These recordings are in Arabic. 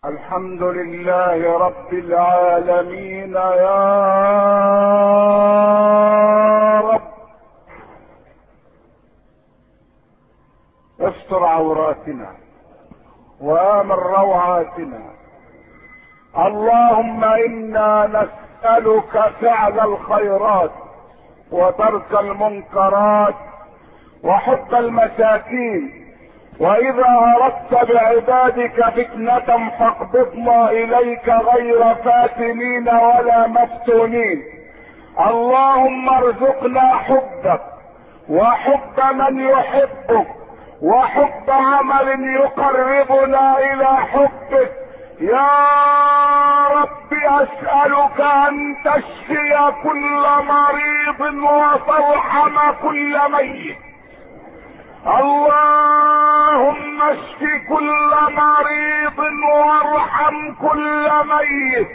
الحمد لله رب العالمين يا رب. استر عوراتنا وامن روعاتنا. اللهم انا نسألك فعل الخيرات وترك المنكرات وحب المساكين، واذا اردت بعبادك فتنة فاقبضنا اليك غير فاتنين ولا مفتونين. اللهم ارزقنا حبك وحب من يحبك وحب عمل يقربنا الى حبك يا رب. اسألك ان تشفي كل مريض وترحم كل ميت. اللهم اشف كل مريض وارحم كل ميت.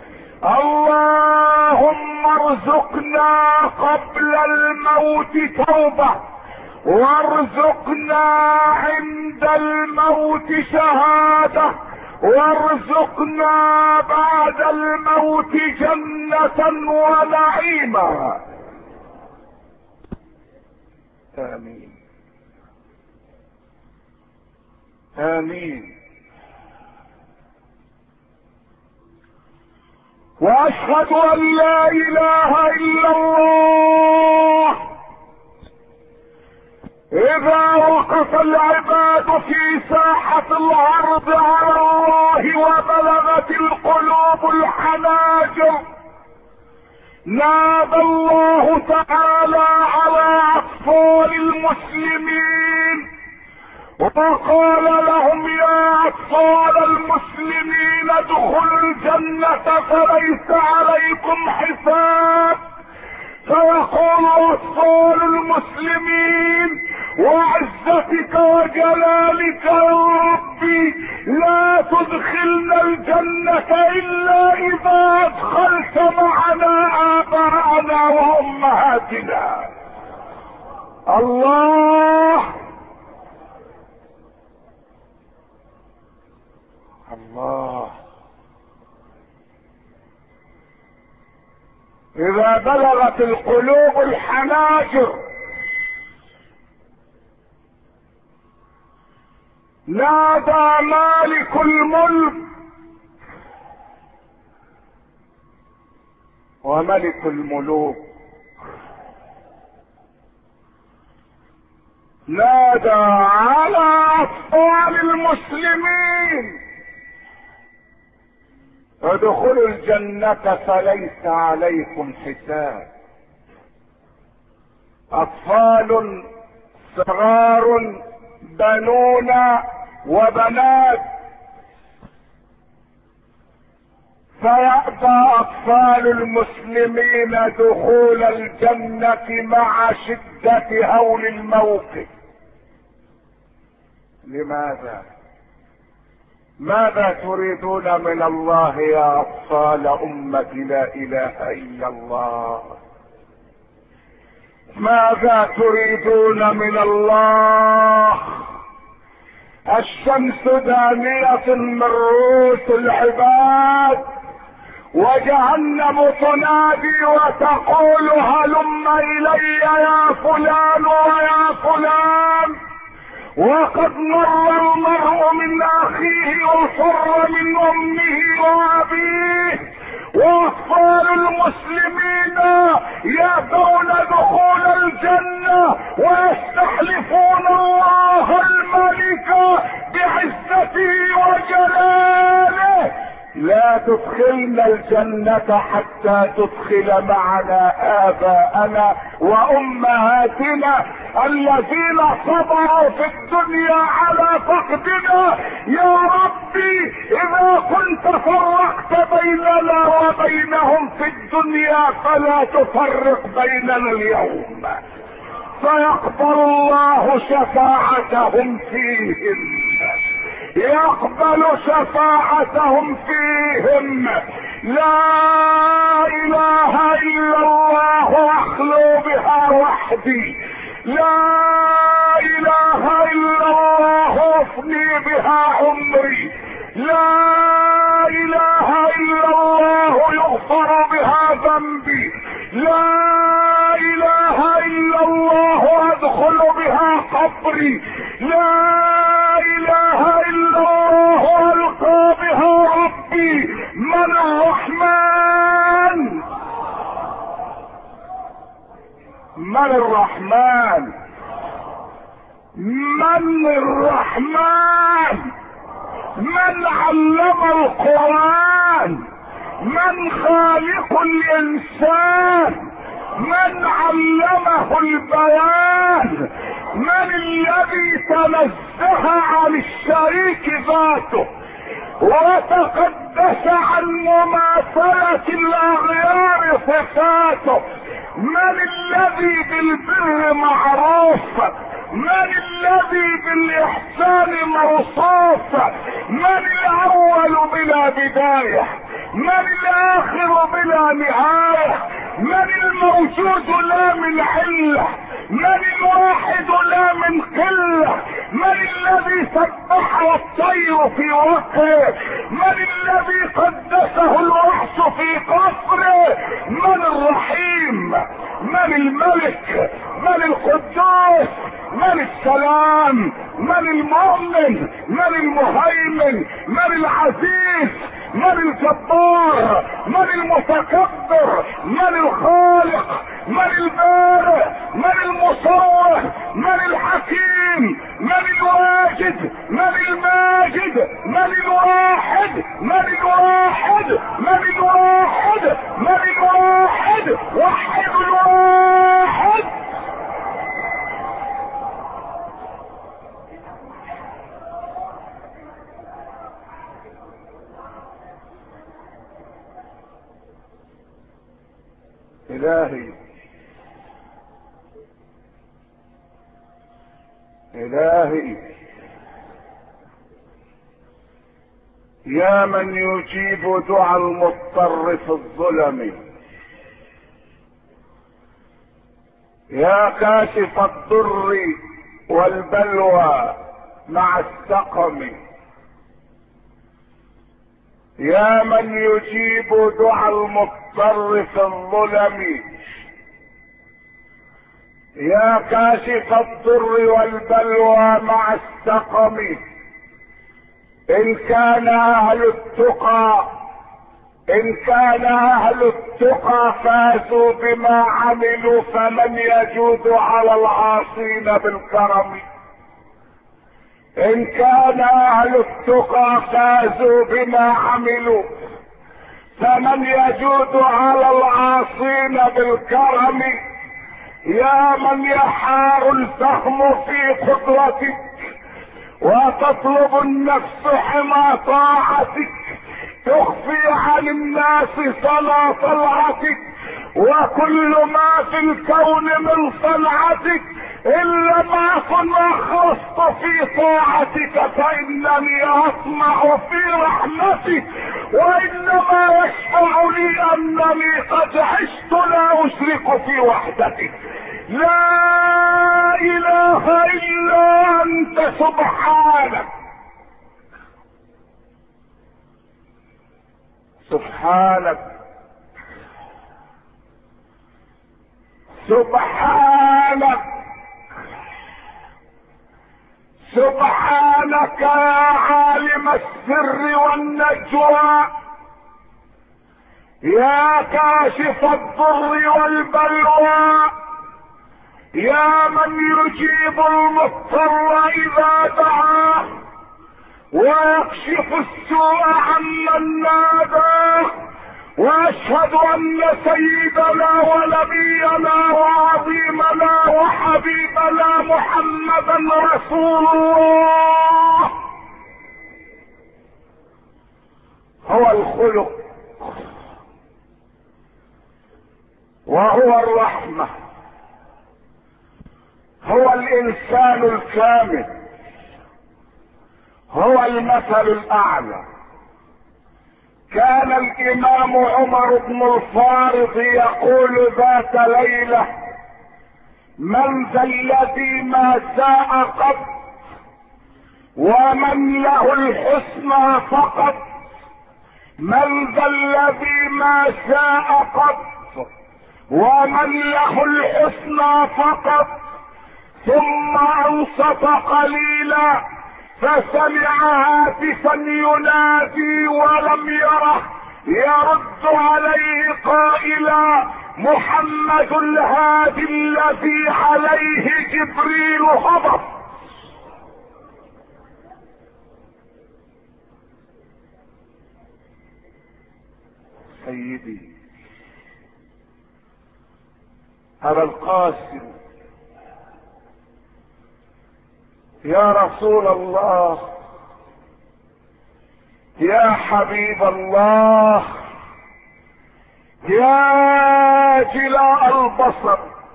اللهم ارزقنا قبل الموت توبة، وارزقنا عند الموت شهادة، وارزقنا بعد الموت جنة ونعيما. آمين آمين. واشهد ان لا اله الا الله. اذا وقف العباد في ساحة العرض على الله وبلغت القلوب الحناجر، نادى الله تعالى على اطفال المسلمين وقال لهم يا اطفال المسلمين ادخلوا الجنة فليس عليكم حساب. فيقول اطفال المسلمين وعزتك وجلالك يا ربي لا تدخلنا الجنة الا اذا ادخلت معنا اباءنا وامهاتنا. الله الله. اذا بلغت القلوب الحناجر نادى مالك الملك وملك الملوك، نادى على اطفال المسلمين ادخلوا الجنة فليس عليكم حساب. اطفال صغار بنون وبنات، فيأبى اطفال المسلمين دخول الجنة مع شدة هول الموقف. لماذا؟ ماذا تريدون من الله يا اطفال امة لا اله الا الله؟ ماذا تريدون من الله؟ الشمس دانية من رؤوس العباد، وجهنم تنادي وتقول هلم الي يا فلان ويا فلان. وقد مر المرء من اخيه وفر من امه وابيه، واطفال المسلمين يأبون دخول الجنة ويستحلفون الله الملك بعزته وجلاله لا تدخلنا الجنة حتى تدخل معنا آباءنا وأمهاتنا الذين صبروا في الدنيا على فقدنا. يا ربي إذا كنت فرقت بيننا وبينهم في الدنيا فلا تفرق بيننا اليوم، فيقبل الله شفاعتهم فيهم، يقبل شفاعتهم فيهم. لا اله الا الله اخلو بها وحدي، لا اله الا الله افني بها عمري، لا قبري لا اله الا الله القى بها ربي. من الرحمن؟ من الرحمن؟ من الرحمن؟ من علم القرآن؟ من خالق الانسان؟ من علمه البيان؟ من الذي تنزه عن الشريك ذاته وتقدس عن مماثلة الاغيار صفاته؟ من الذي بالبر معروف؟ من الذي بالاحسان موصوف؟ من الاول بلا بداية؟ من الاخر بلا نهاية؟ من الموجود لا من علة؟ من الواحد لا من قلة؟ من الذي سبحه الطير في وقعه؟ من الذي قدسه الوحش في قصره؟ من الرحيم؟ من الملك؟ من القدوس؟ من السلام؟ من المؤمن؟ من المهيمن؟ من العزيز؟ من الجبار؟ من المتكبر؟ من الخالق؟ من البارئ؟ من المصور؟ من الحكيم؟ من الواجد؟ من الماجد؟ من الواحد؟ من الواحد؟ من الواحد؟ من الواحد؟ وحد الواحد. إلهي إلهي يا من يجيب دعاء المضطر في الظلم، يا كاشف الضر والبلوى مع السقم، يا من يجيب دعاء المضطر في الظلم، يا كاشف الضر والبلوى مع السقم. إن كان أهل التقى فازوا بما عملوا، فمن يجود على العاصين بالكرم. إن كان أهل التقى فازوا بما عملوا، فمن يجود على العاصين بالكرم. يا من يحار الفهم في قدرتك وتطلب النفس حمى طاعتك، تخفي عن الناس صلاة طلعتك وكل ما في الكون من صنعتك، إن لم أكن أخلصت في طاعتك فإنني أطمع في رحمتك، وإنما يشفع لي أنني قد عشت لا أشرك في وحدتك. لا إله إلا أنت سبحانك. سبحانك سبحانك سبحانك يا عالم السر والنجوى، يا كاشف الضر والبلوى، يا من يجيب المضطر اذا دعاه ويكشف السوء عمن ناداه. واشهد ان سيدنا ونبينا وعظيمنا وحبيبنا محمدا رسول الله. هو الخلق وهو الرحمة، هو الانسان الكامل، هو المثل الاعلى. كان الامام عمر بن الفارض يقول ذات ليلة: من ذا الذي ما ساء قط ومن له الحسنى فقط، من ذا الذي ما ساء قط ومن له الحسنى فقط، ثم انصت قليلا فسمع هاتفا ينادي ولم يره يرد عليه قائلا: محمد الهادي الذي عليه جبريل هبط. سيدي أبا القاسم، يا رسول الله، يا حبيب الله، يا جلاء البصر،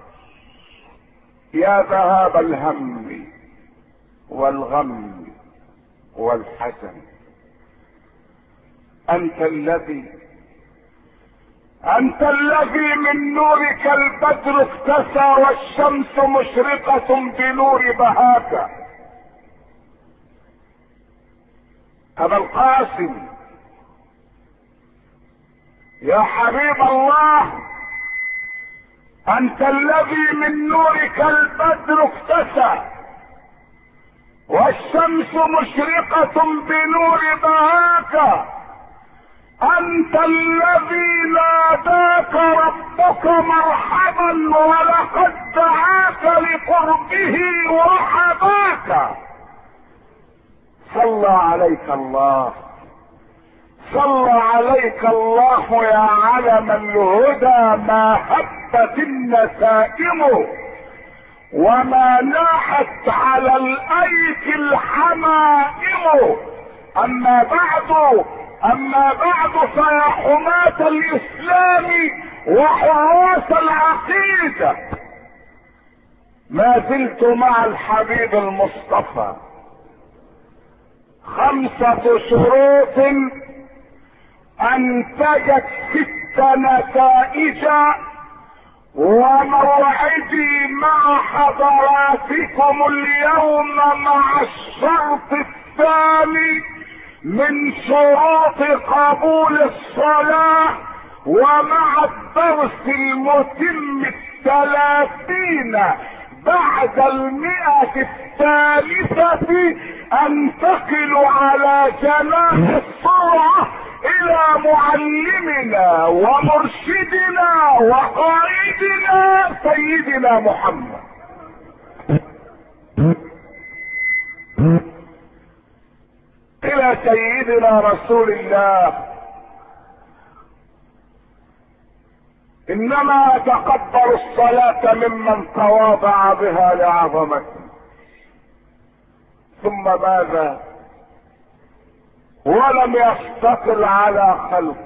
يا ذهاب الهم والغم والحزن، انت الذي من نورك البدر اكتسى والشمس مشرقة بنور بهاك. أبا القاسم، يا حبيب الله، أنت الذي من نورك البدر اكتسى والشمس مشرقة بنور بهاك. أنت الذي ناداك ربك مرحبا ولقد دعاك لقربه وحباك. صلى عليك الله، صلى عليك الله يا علم الهدى. ما هبت النسائم وما ناحت على الايك الحمائم. اما بعد فيا حماة الاسلام وحراس العقيدة، ما زلت مع الحبيب المصطفى 5 شروط انتجت 6 نتائج، وموعدي مع حضراتكم اليوم مع الشرط الثاني من شروط قبول الصلاة، ومع الدرس المتم 30 بعد 100 الثالثة انتقل على جناح السرعة الى معلمنا ومرشدنا وقائدنا سيدنا محمد. الى سيدنا رسول الله. انما اتقبل الصلاة ممن تواضع بها لعظمته. ثم ماذا؟ ولم يستقل على خلق.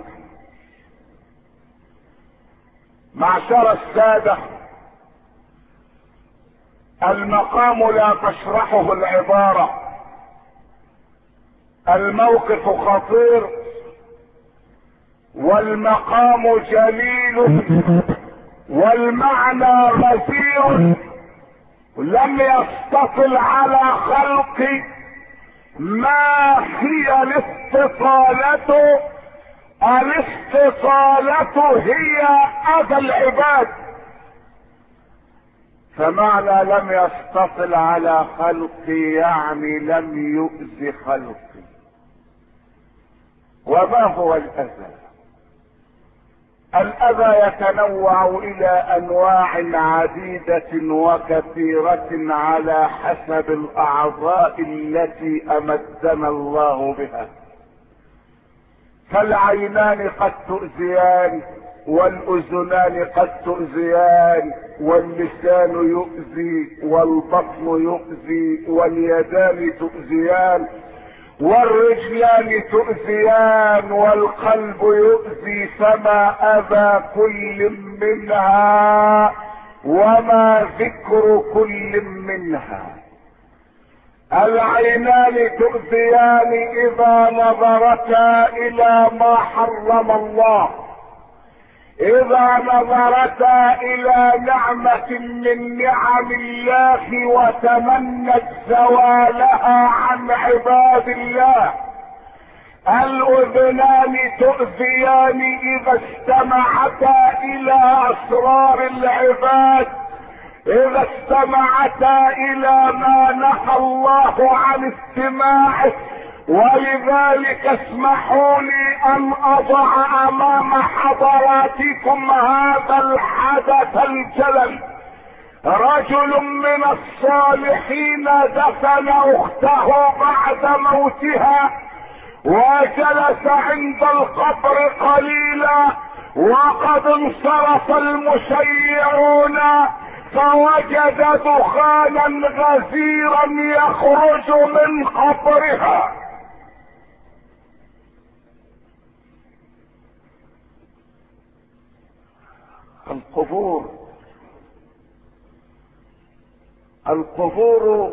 معشر السادة، المقام لا تشرحه العبارة. الموقف خطير والمقام جليل والمعنى غزير. لم يستطل على خلق. ما هي الاستطالة؟ الاستطالة هي اذى العباد. فمعنى لم يستطل على خلقي يعني لم يؤذي خلقي. وما هو الاذى؟ الاذى يتنوع الى انواع عديدة وكثيرة على حسب الاعضاء التي امدنا الله بها. فالعينان قد تؤذيان، والاذنان قد تؤذيان، واللسان يؤذي، والبطن يؤذي، واليدان تؤذيان، والرجلان تؤذيان، والقلب يؤذي. فما اذى كل منها وما ذكر كل منها. العينان تؤذيان اذا نظرتا الى ما حرم الله، اذا نظرتا الى نعمة من نعم الله وتمنت زوالها عن عباد الله. الاذنان تؤذيان اذا استمعتا الى اسرار العباد، اذا استمعتا الى ما نهى الله عن استماعه. ولذلك اسمحوا لي ان اضع امام حضراتكم هذا الحدث الجلل. رجل من الصالحين دفن اخته بعد موتها، وجلس عند القبر قليلا، وقد انصرف المشيعون، فوجد دخانا غزيرا يخرج من قبرها. القبور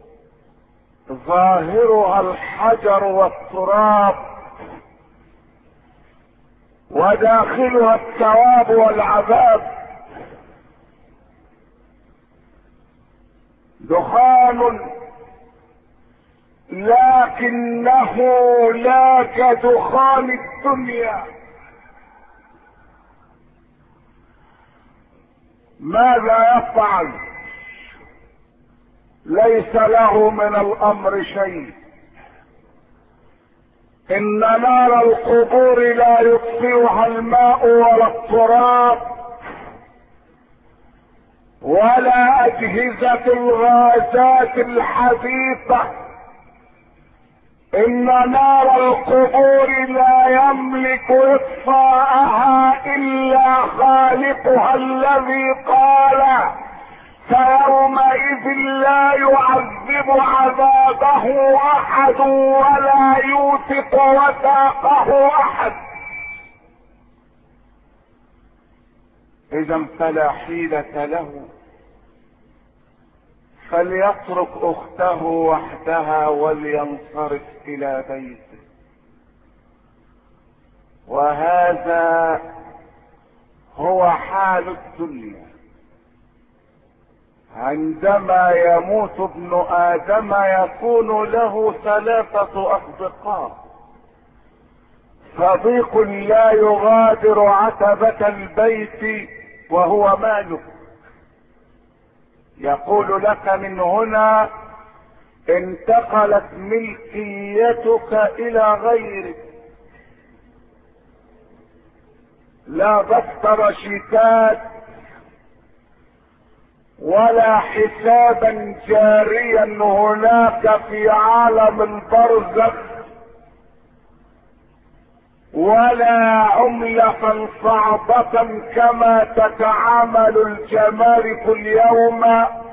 ظاهرها الحجر والتراب، وداخلها الثواب والعذاب. دخان لكنه لا كدخان الدنيا. ماذا يفعل؟ ليس له من الامر شيء. ان نار القبور لا يطفئها الماء ولا التراب ولا اجهزة الغازات الحديثة. ان نار القبور لا يملك اطفاءها الا خالقها الذي قال: فيومئذ لا يعذب عذابه احد ولا يوثق وثاقه احد. اذا فلا حيلة له، فليترك اخته وحدها ولينصرف الى بيته. وهذا هو حال الدنيا. عندما يموت ابن ادم يكون له 3 اصدقاء. صديق لا يغادر عتبة البيت وهو مالك، يقول لك: من هنا انتقلت ملكيتك الى غيرك. لا دفتر شيكات ولا حسابا جاريا هناك في عالم البرزخ، ولا عملة صعبة كما تتعامل الجمارك اليوم،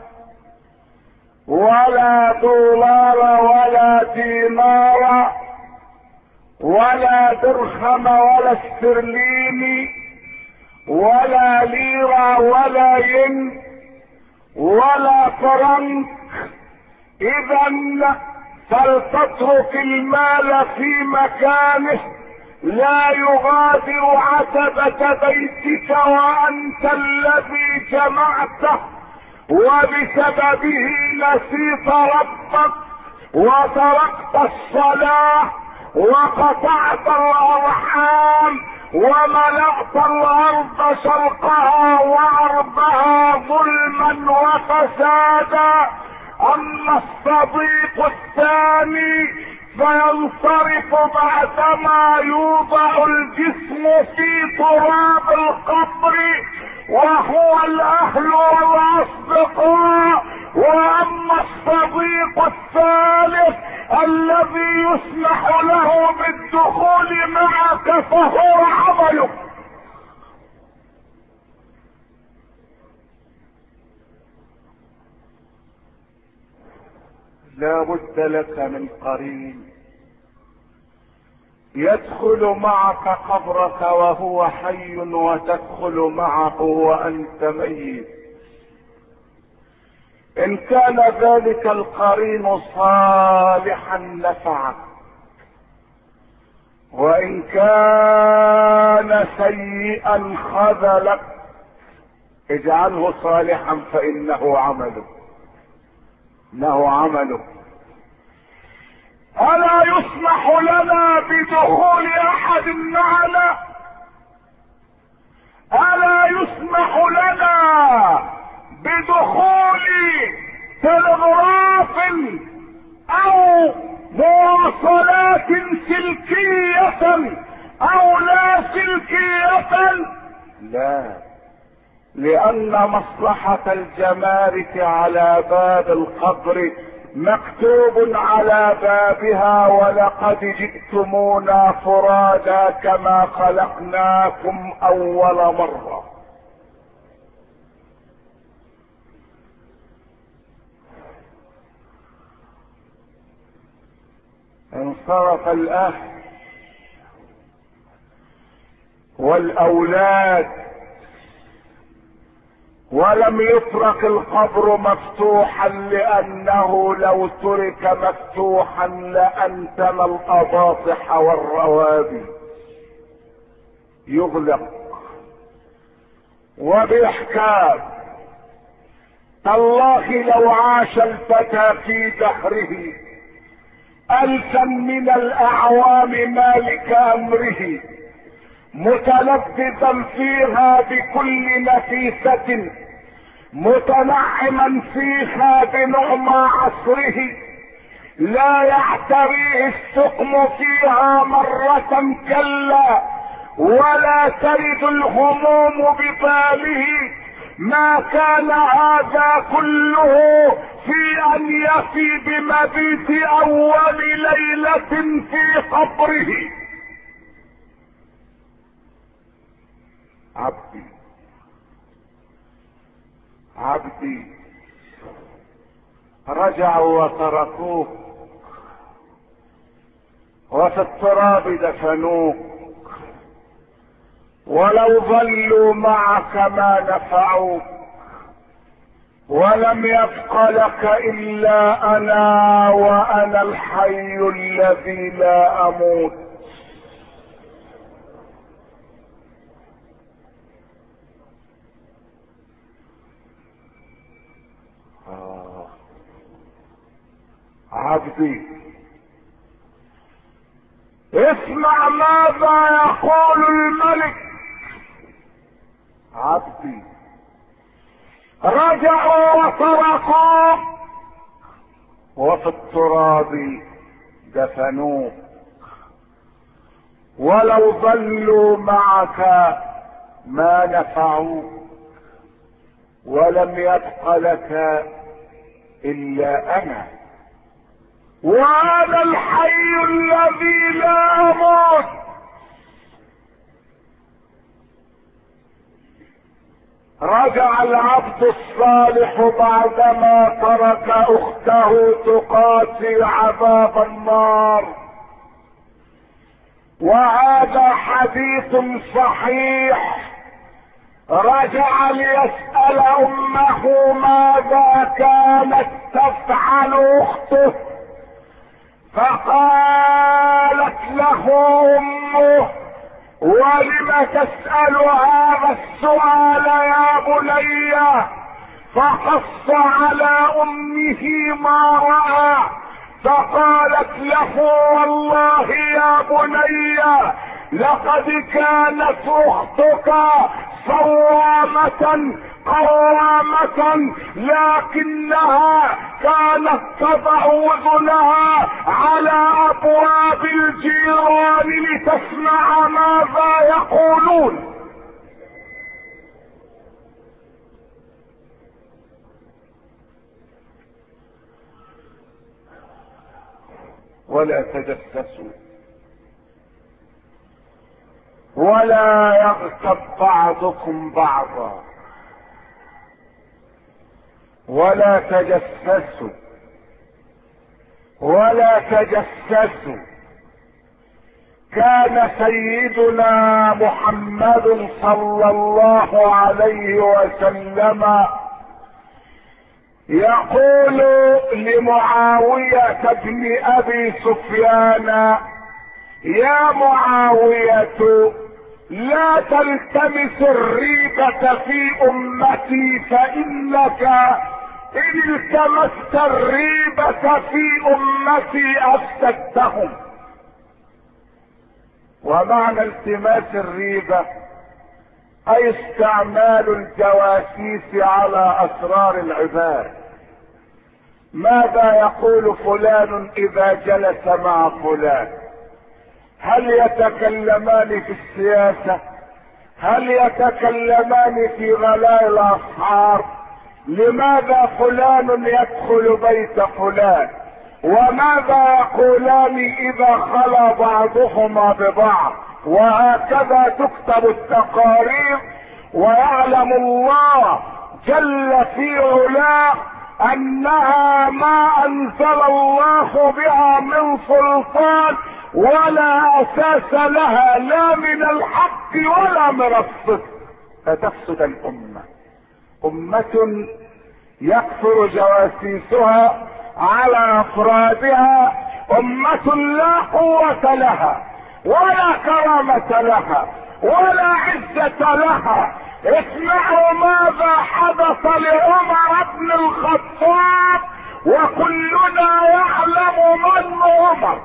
ولا دولار ولا دينار ولا درهم ولا استرليني ولا ليرة ولا ين ولا فرنك. اذا فلتترك المال في مكانه، لا يغادر عتبة بيتك وانت الذي جمعته، وبسببه نسيت ربك وتركت الصلاة وقطعت الارحام وملأت الارض شرقها وغربها ظلما وفسادا. اما الصديق الثاني فينصرف بعدما يوضع الجسم في تراب القبر، وهو الاهل والاصدقاء. واما الصديق الثالث الذي يسمح له بالدخول معك فهو عمله. لا بد لك من قرين يدخل معك قبرك وهو حي، وتدخل معه وانت ميت. ان كان ذلك القرين صالحا نفعك، وان كان سيئا خذلك. اجعله صالحا فانه عمله، انه عمله. الا يسمح لنا بدخول احد معنا؟ الا يسمح لنا بدخول سلكية او لا سلكية؟ لا، لان مصلحة الجمارك على باب القبر مكتوب على بابها: ولقد جئتمونا فرادا كما خلقناكم اول مرة. انصرف الاهل والاولاد ولم يترك القبر مفتوحا، لانه لو ترك مفتوحا لانتم الاضاطح والروابي. يغلق. وباحكام الله لو عاش الفتى في دهره 1000 من الاعوام مالك امره، متلذذا فيها بكل نفيسة، متنعما فيها بنعمى عصره، لا يعتريه السقم فيها مرة كلا، ولا ترد الهموم بباله. ما كان هذا كله في ان يفي بمبيت اول ليلة في قبره. عبدي عبدي، رجعوا وتركوك وفي التراب دفنوك، ولو ظلوا معك ما نفعوك، ولم يبق لك الا انا، وانا الحي الذي لا اموت. عبدي، اسمع ماذا يقول الملك. عبدي، رجعوا وتركوك وفي التراب دفنوك، ولو ظلوا معك ما نفعوك، ولم يبق لك الا انا، وانا الحي الذي لا اموت. رجع العبد الصالح بعدما ترك اخته تقاسي عذاب النار، وهذا حديث صحيح. رجع ليسأل امه ماذا كانت تفعل اخته، فقالت له امه: ولم تسأل هذا السؤال يا بني؟ فقص على امه ما رأى، فقالت له: والله يا بني لقد كانت اختك صوامة قوامة، لكنها كانت تضع اذنها على ابواب الجيران لتسمع ماذا يقولون. ولا تجسسوا، ولا يغتب بعضكم بعضا، ولا تجسسوا، ولا تجسسوا. كان سيدنا محمد صلى الله عليه وسلم يقول لمعاوية بن ابي سفيان: يا معاوية، لا تلتمس الريبة في امتي، فانك ان التمست الريبة في امتي افسدتهم. ومعنى التماس الريبة اي استعمال الجواسيس على اسرار العباد. ماذا يقول فلان اذا جلس مع فلان؟ هل يتكلمان في السياسة؟ هل يتكلمان في غلاء الاسعار؟ لماذا فلان يدخل بيت فلان؟ وماذا يقولان اذا خلا بعضهما ببعض؟ وهكذا تكتب التقارير. ويعلم الله جل في علاه انها ما انزل الله بها من سلطان ولا اساس لها، لا من الحق ولا من الصدق، فتفسد الامه. امه يكثر جواسيسها على افرادها، امه لا قوه لها ولا كرامه لها ولا عزه لها. اسمعوا ماذا حدث لعمر بن الخطاب، وكلنا يعلم من عمر،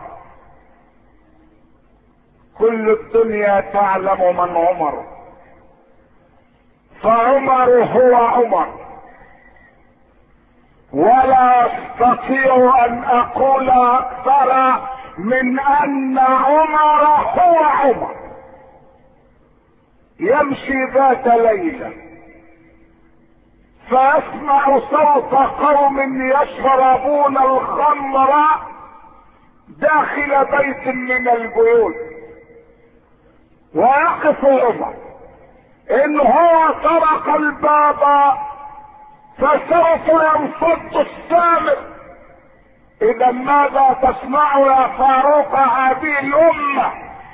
كل الدنيا تعلم من عمر. فعمر هو عمر، ولا استطيع ان اقول اكثر من ان عمر هو عمر. يمشي ذات ليلة فاسمع صوت قوم يشربون الخمر داخل بيت من البيوت، ويقف عمر. ان هو طرق الباب فسوف ينفض السامر. اذا ماذا تصنع يا فاروق هذه الامة؟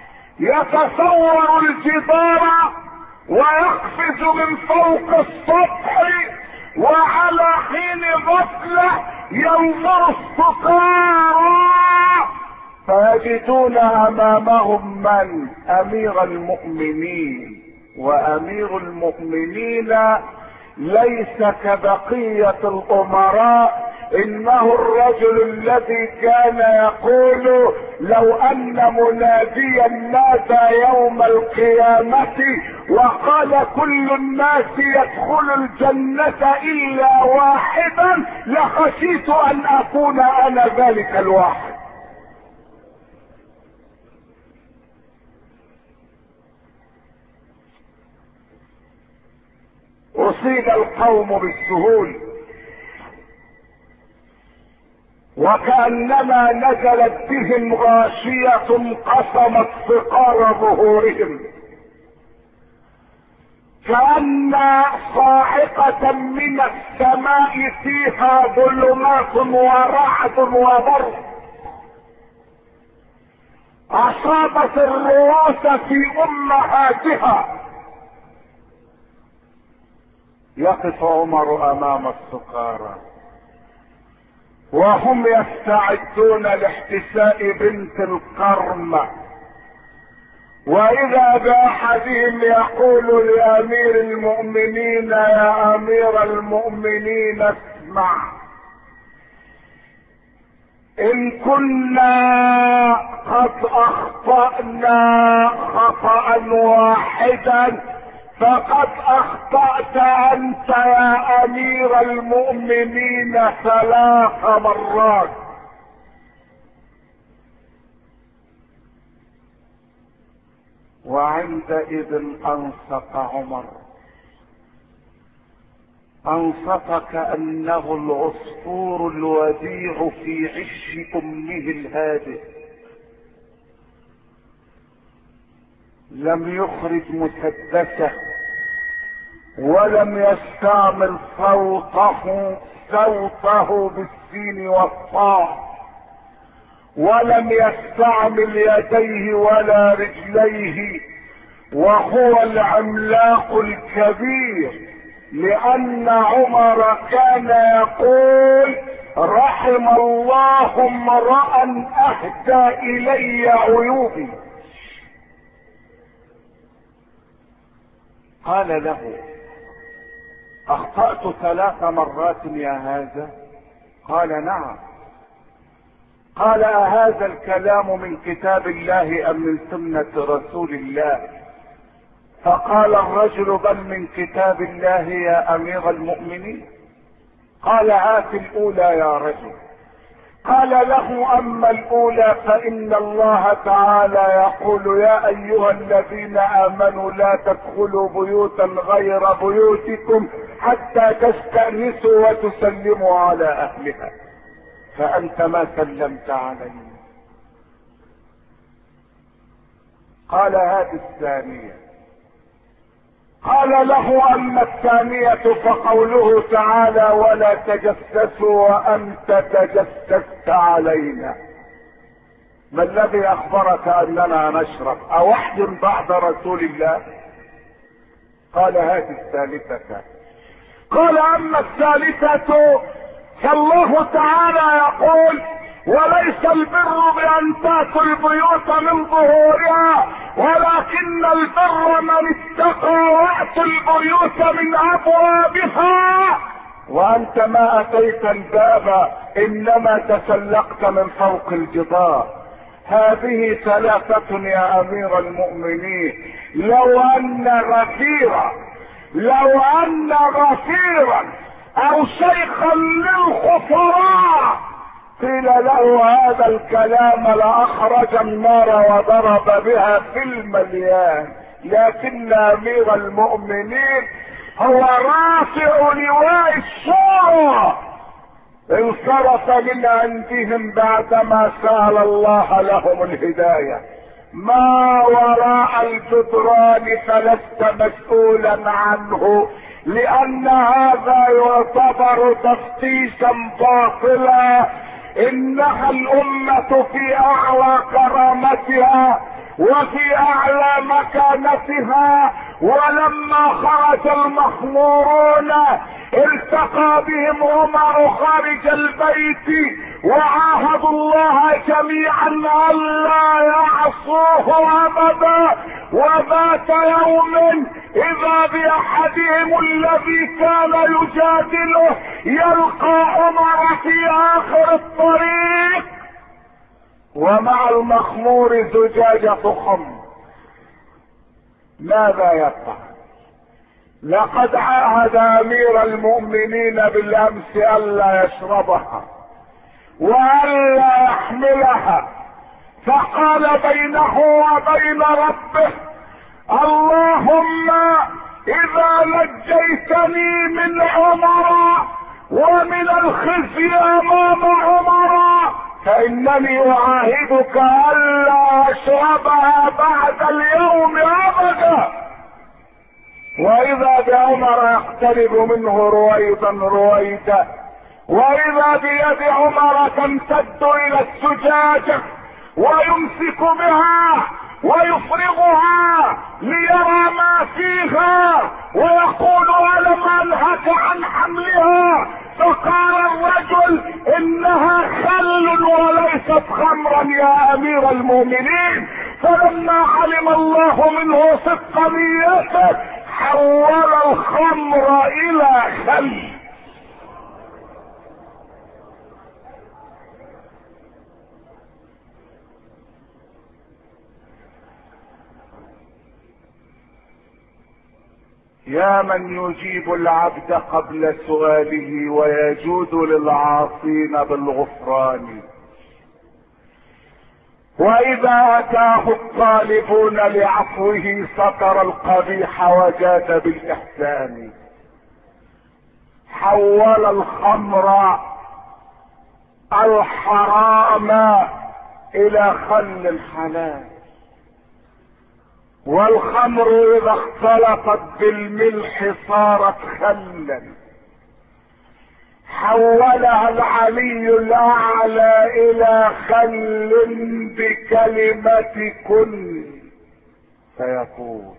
يتصور الجدار ويقفز من فوق السطح، وعلى حين غفلة ينظر السكارى فيجدون امامهم من؟ امير المؤمنين. وامير المؤمنين ليس كبقية الامراء، انه الرجل الذي كان يقول لو ان مناديا نادى يوم القيامة وقال كل الناس يدخل الجنة الا واحدا لخشيت ان اكون انا ذلك الواحد. اصيب القوم بالسهول، وكأنما نزلت بهم غاشية قصمت فقار ظهورهم، كأن صاعقة من السماء فيها ظلمات ورعد وبرق أصابت الرؤوس في أمهاتها. يقف عمر أمام السكارى وهم يستعدون لاحتساء بنت القرمة، واذا باحدهم يقول لامير المؤمنين يا امير المؤمنين اسمع، ان كنا قد اخطأنا خطأ واحدا فقد اخطأت انت يا امير المؤمنين 3 مرات. وعندئذ انصت عمر، انصت كأنه العصفور الوديع في عش امه الهادئ، لم يخرج مسدسه ولم يستعمل صوته بالسين والطاء، ولم يستعمل يديه ولا رجليه، وهو العملاق الكبير، لان عمر كان يقول رحم الله امرأ اهدى الي عيوبي. قال له اخطأت 3 مرات يا هذا؟ قال نعم. قال أهذا الكلام من كتاب الله ام من سنة رسول الله؟ فقال الرجل بل من كتاب الله يا امير المؤمنين. قال هات الاولى يا رجل. قال له اما الاولى فان الله تعالى يقول يا ايها الذين امنوا لا تدخلوا بيوتا غير بيوتكم حتى تستأنسوا وتسلموا على اهلها، فانت ما سلمت علينا. قال هذه الثانية. قال له اما الثانية فقوله تعالى ولا تجسسوا وانت تجسست علينا. ما الذي اخبرك اننا نشرب اوحي بعد رسول الله؟ قال هذه الثالثة. قال اما الثالثة فالله تعالى يقول وليس البر بان تاتوا البيوت من ظهورها ولكن البر من اتقى واتوا البيوت من ابوابها. وانت ما اتيت الباب انما تسلقت من فوق الجدار. هذه ثلاثة يا امير المؤمنين. لو ان غفيرا او شيخا للخفراء قيل له هذا الكلام لاخرج النار وضرب بها في المليان، لكن امير المؤمنين هو رافع لواء الشورى انصرف من عندهم بعدما سأل الله لهم الهداية. ما وراء الجدران فلست مسؤولا عنه، لان هذا يعتبر تفتيشا باطلا. انها الامة في اعلى كرامتها وفي اعلى مكانتها، ولما خرج المخمورون التقى بهم عمر خارج البيت وعاهدوا الله جميعا الا يعصوه ابدا. وذات يوم اذا باحدهم الذي كان يجادله يلقى عمر في اخر الطريق ومع المخمور زجاجة خمر. ماذا يفعل؟ لقد عاهد امير المؤمنين بالامس الا يشربها والا يحملها، فقال بينه وبين ربه اللهم اذا نجيتني من عمر ومن الخزي امام عمر فانني اعاهدك الا اشربها بعد اليوم ابدا. واذا بعمر يقترب منه رويدا واذا بيد عمر تمتد الى الزجاجة ويمسك بها ويفرغها ليرى ما فيها ويقول الم انهك عن حملها. فقال الرجل انها خل وليست خمرا يا امير المؤمنين. فلما علم الله منه صدق نيته حول الخمر الى خل. يا من يجيب العبد قبل سؤاله ويجود للعاصين بالغفران، واذا اتاه الطالبون لعفوه ستر القبيح وجاد بالاحسان. حول الخمر الحرام الى خل الحلال، والخمر اذا اختلطت بالملح صارت خلا. حولها العلي الاعلى الى خل بكلمة كن فيكون.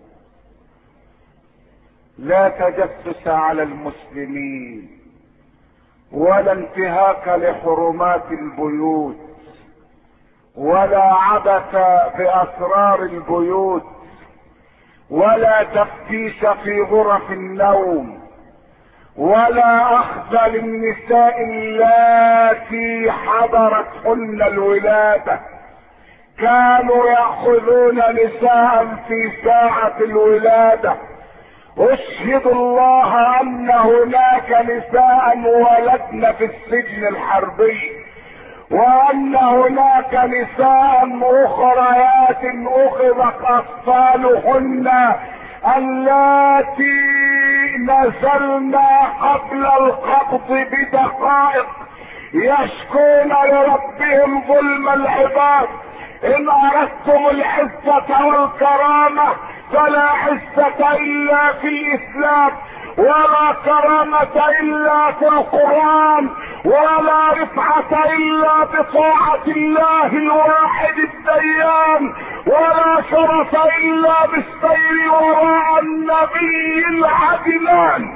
لا تجسس على المسلمين ولا انتهاك لحرمات البيوت ولا عبث باسرار البيوت ولا تفتيش في غرف النوم ولا اخذ للنساء اللاتي حضرتهن الولادة. كانوا يأخذون نساء في ساعة الولادة. اشهد الله ان هناك نساء ولدن في السجن الحربي وان هناك نساء اخريات اخذت اطفالهن اللاتي نزلنا قبل القبض بدقائق يشكون لربهم ظلم العباد. ان اردتم العزة والكرامة فلا عزة الا في الاسلام، ولا كرامة الا في القرآن، ولا رفعة الا بطاعة الله الواحد الديان، ولا شرف الا بالسير وراء النبي العدنان.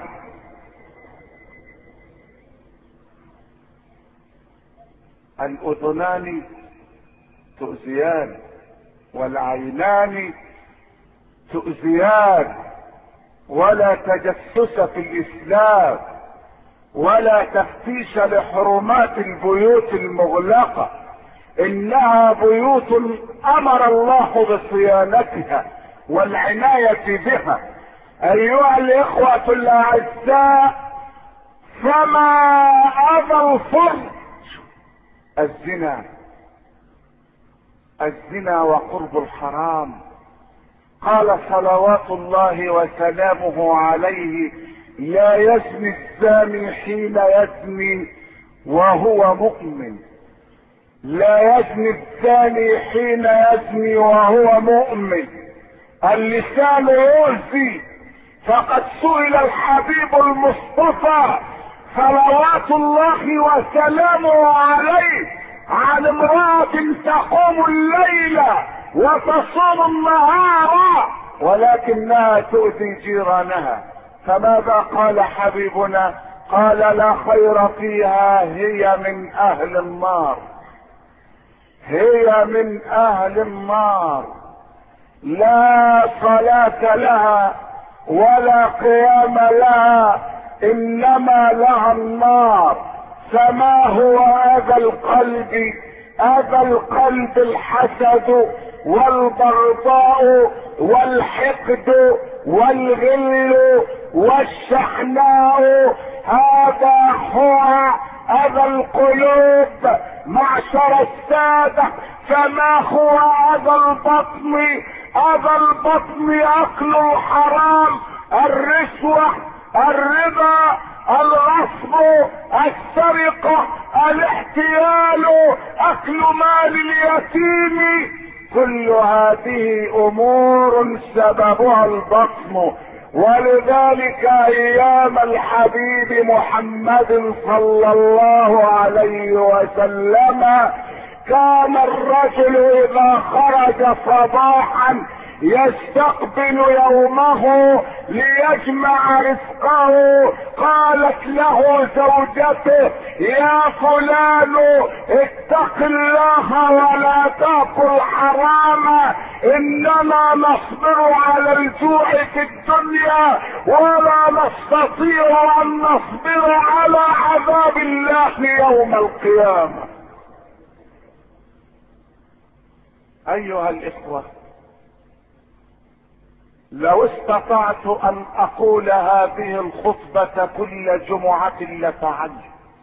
الاذنان تؤذيان، والعينان تؤذيان، ولا تجسس في الاسلام، ولا تفتيش لحرمات البيوت المغلقة، انها بيوت امر الله بصيانتها والعناية بها. ايها الاخوة الاعزاء، فما ابى الفرج الزنا وقرب الحرام. قال صلوات الله وسلامه عليه: لا يزني الزاني حين يزني وهو مؤمن، لا يزني الزاني حين يزني وهو مؤمن. اللسان يؤذي، فقد سئل الحبيب المصطفى صلوات الله وسلامه عليه عن امرأة تقوم الليل وتصوم النهار ولكنها تؤذي جيرانها، فماذا قال حبيبنا؟ قال: لا خير فيها، هي من اهل النار، هي من اهل النار، لا صلاة لها ولا قيام لها، انما لها النار. فما هو اذى القلب؟ اذى القلب الحسد والبغضاء والحقد والغل والشحناء، هذا هو اذى القلوب معشر السادة. فما هو اذى البطن؟ اذى البطن اكل الحرام، الرشوة، الربا، الغصب، السرقة، الاحتيال، اكل مال اليتيم، كل هذه امور سببها البطن. ولذلك ايام الحبيب محمد صلى الله عليه وسلم كان الرجل اذا خرج صباحا يستقبل يومه ليجمع رزقه، قالت له زوجته: يا فلان اتق الله ولا تاكل حراما، انما نصبر على الجوع في الدنيا ولا نستطيع ان نصبر على عذاب الله يوم القيامة. ايها الاخوة، لو استطعت ان اقول هذه الخطبة كل جمعة لفعلت،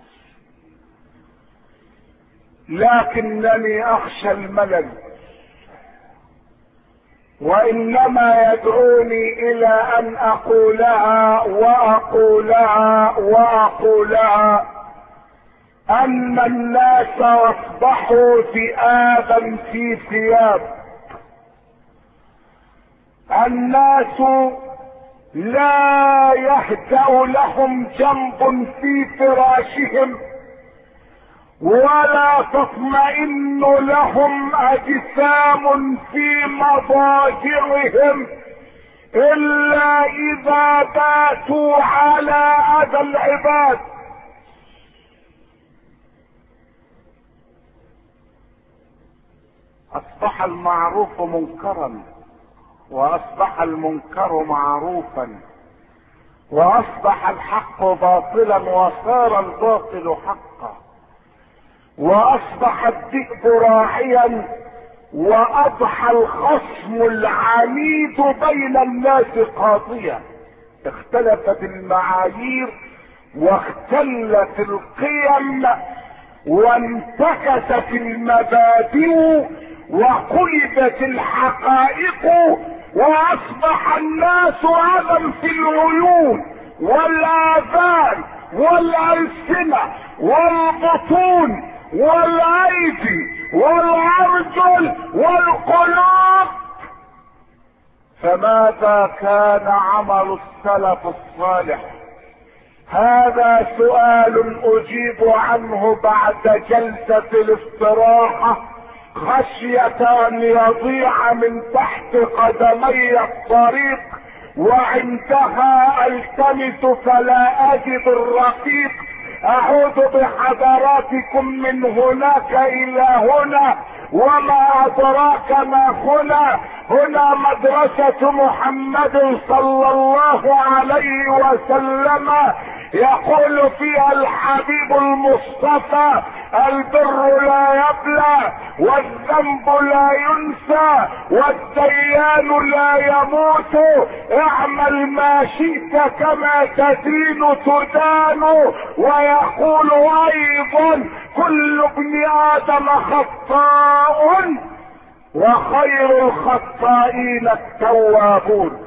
لكنني اخشى الملل، وانما يدعوني الى ان اقولها واقولها واقولها ان الناس اصبحوا ذئابا في ثياب. الناس لا يهدأ لهم جنب في فراشهم، ولا تطمئن لهم اجسام في مضاجعهم الا اذا باتوا على اذى العباد. اصبح المعروف منكرا، واصبح المنكر معروفا، واصبح الحق باطلا وصار الباطل حقا، واصبح الذئب راعيا، واضحى الخصم العنيد بين الناس قاضيا. اختلفت المعايير واختلت القيم وانتكست المبادئ وقلبت الحقائق، واصبح الناس اعظم في العيون والاذان والالسنه والبطون والايدي والارجل والقلوب. فماذا كان عمل السلف الصالح؟ هذا سؤال اجيب عنه بعد جلسة الاستراحة، خشية ان يضيع من تحت قدمي الطريق، وعندها التمس فلا اجد الرفيق. اعود بحضراتكم من هناك الى هنا، وما ادراك ما هنا. هنا مدرسة محمد صلى الله عليه وسلم، يقول فيها الحبيب المصطفى: البر لا يبلى، والذنب لا ينسى، والديان لا يموت، اعمل ما شئت كما تدين تدان. ويقول ايضا: كل ابن ادم خطاء، وخير الخطائين التوابون.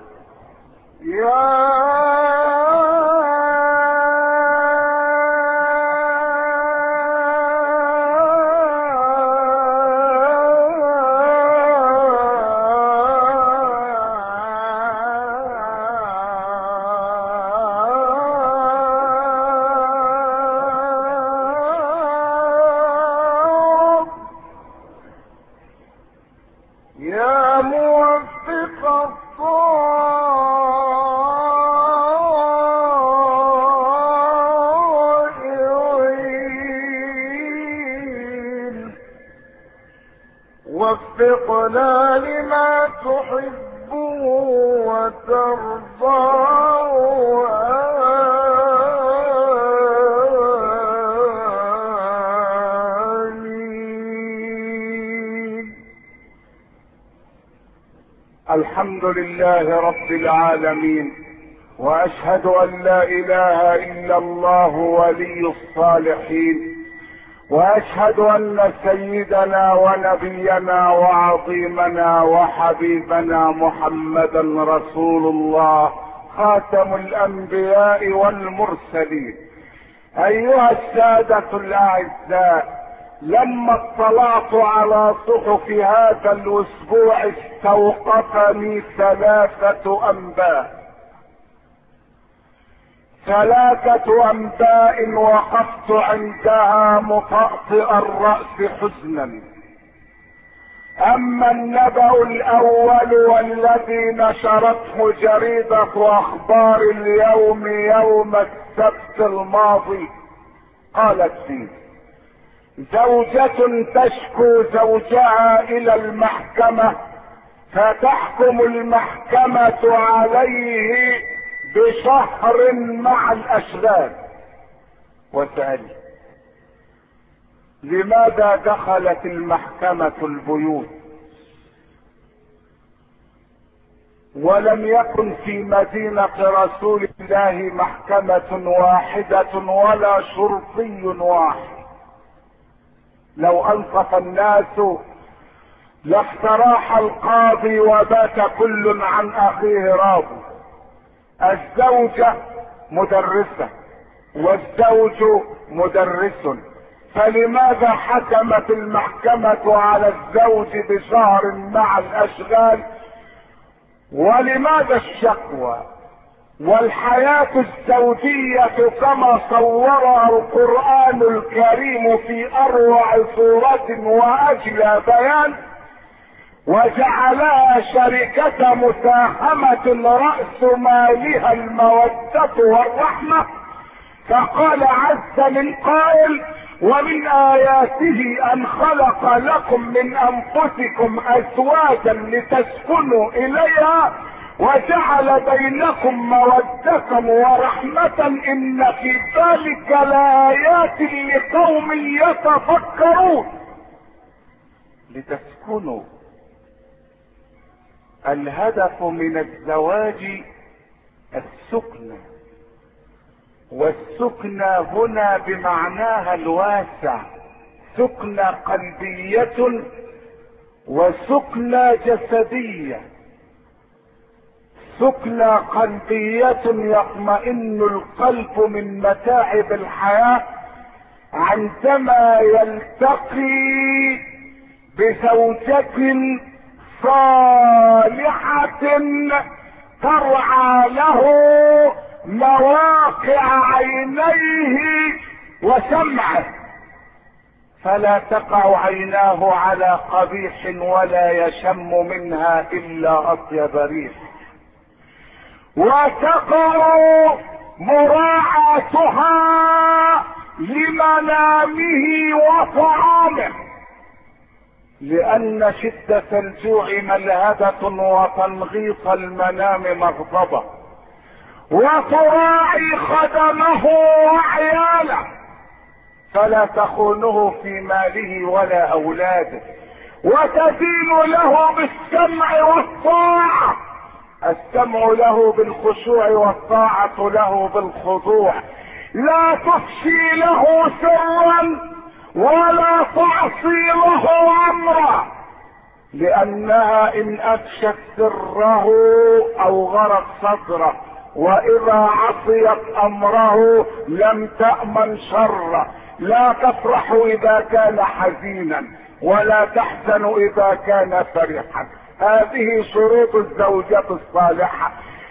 وفقنا لما تحب وترضى، آمين. الحمد لله رب العالمين، واشهد ان لا اله الا الله ولي الصالحين، واشهد ان سيدنا ونبينا وعظيمنا وحبيبنا محمدا رسول الله، خاتم الانبياء والمرسلين. ايها السادة الاعزاء، لما اطلعت على صحف هذا الاسبوع استوقفني ثلاثة انباء وقفت عندها مطأطئ الرأس حزنا. اما النبأ الاول والذي نشرته جريدة اخبار اليوم يوم السبت الماضي، قالت فيه: زوجة تشكو زوجها الى المحكمة، فتحكم المحكمة عليه بشهر مع الاشغال. وسألت: لماذا دخلت المحكمة البيوت ولم يكن في مدينة رسول الله محكمة واحدة ولا شرطي واحد؟ لو انصف الناس لاستراح القاضي وبات كل عن اخيه راض. الزوجة مدرسة والزوج مدرس، فلماذا حكمت المحكمة على الزوج بشهر مع الاشغال؟ ولماذا الشكوى؟ والحياة الزوجية كما صورها القرآن الكريم في اروع صورة واجلى بيان، وجعلها شركة مساهمة رأس مالها المودة والرحمة. فقال عز من قائل: ومن آياته أن خلق لكم من أنفسكم أزواجا لتسكنوا إليها وجعل بينكم مودة ورحمة إن في ذلك لآيات لقوم يتفكرون. لتسكنوا، الهدف من الزواج السكن، والسكنى هنا بمعناها الواسع، سكنى قلبية وسكنى جسدية. سكنى قلبية يطمئن القلب من متاعب الحياة عندما يلتقي بزوجة صالحة ترعى له مواقع عينيه وسمعه، فلا تقع عيناه على قبيح ولا يشم منها الا اطيب ريح، وتقع مراعاتها لمنامه وطعامه، لان شدة الجوع ملهبة وتنغيص المنام مغضبة، وتراعي خدمه وعياله فلا تخونه في ماله ولا اولاده، وتدين له بالسمع والطاعة، السمع له بالخشوع والطاعة له بالخضوع، لا تفشي له سرا ولا تعصي له امرا، لانها ان افشت سره اوغرت صدره، واذا عصيت امره لم تأمن شره، لا تفرح اذا كان حزينا ولا تحزن اذا كان فرحا. هذه شروط الزوجة الصالحة.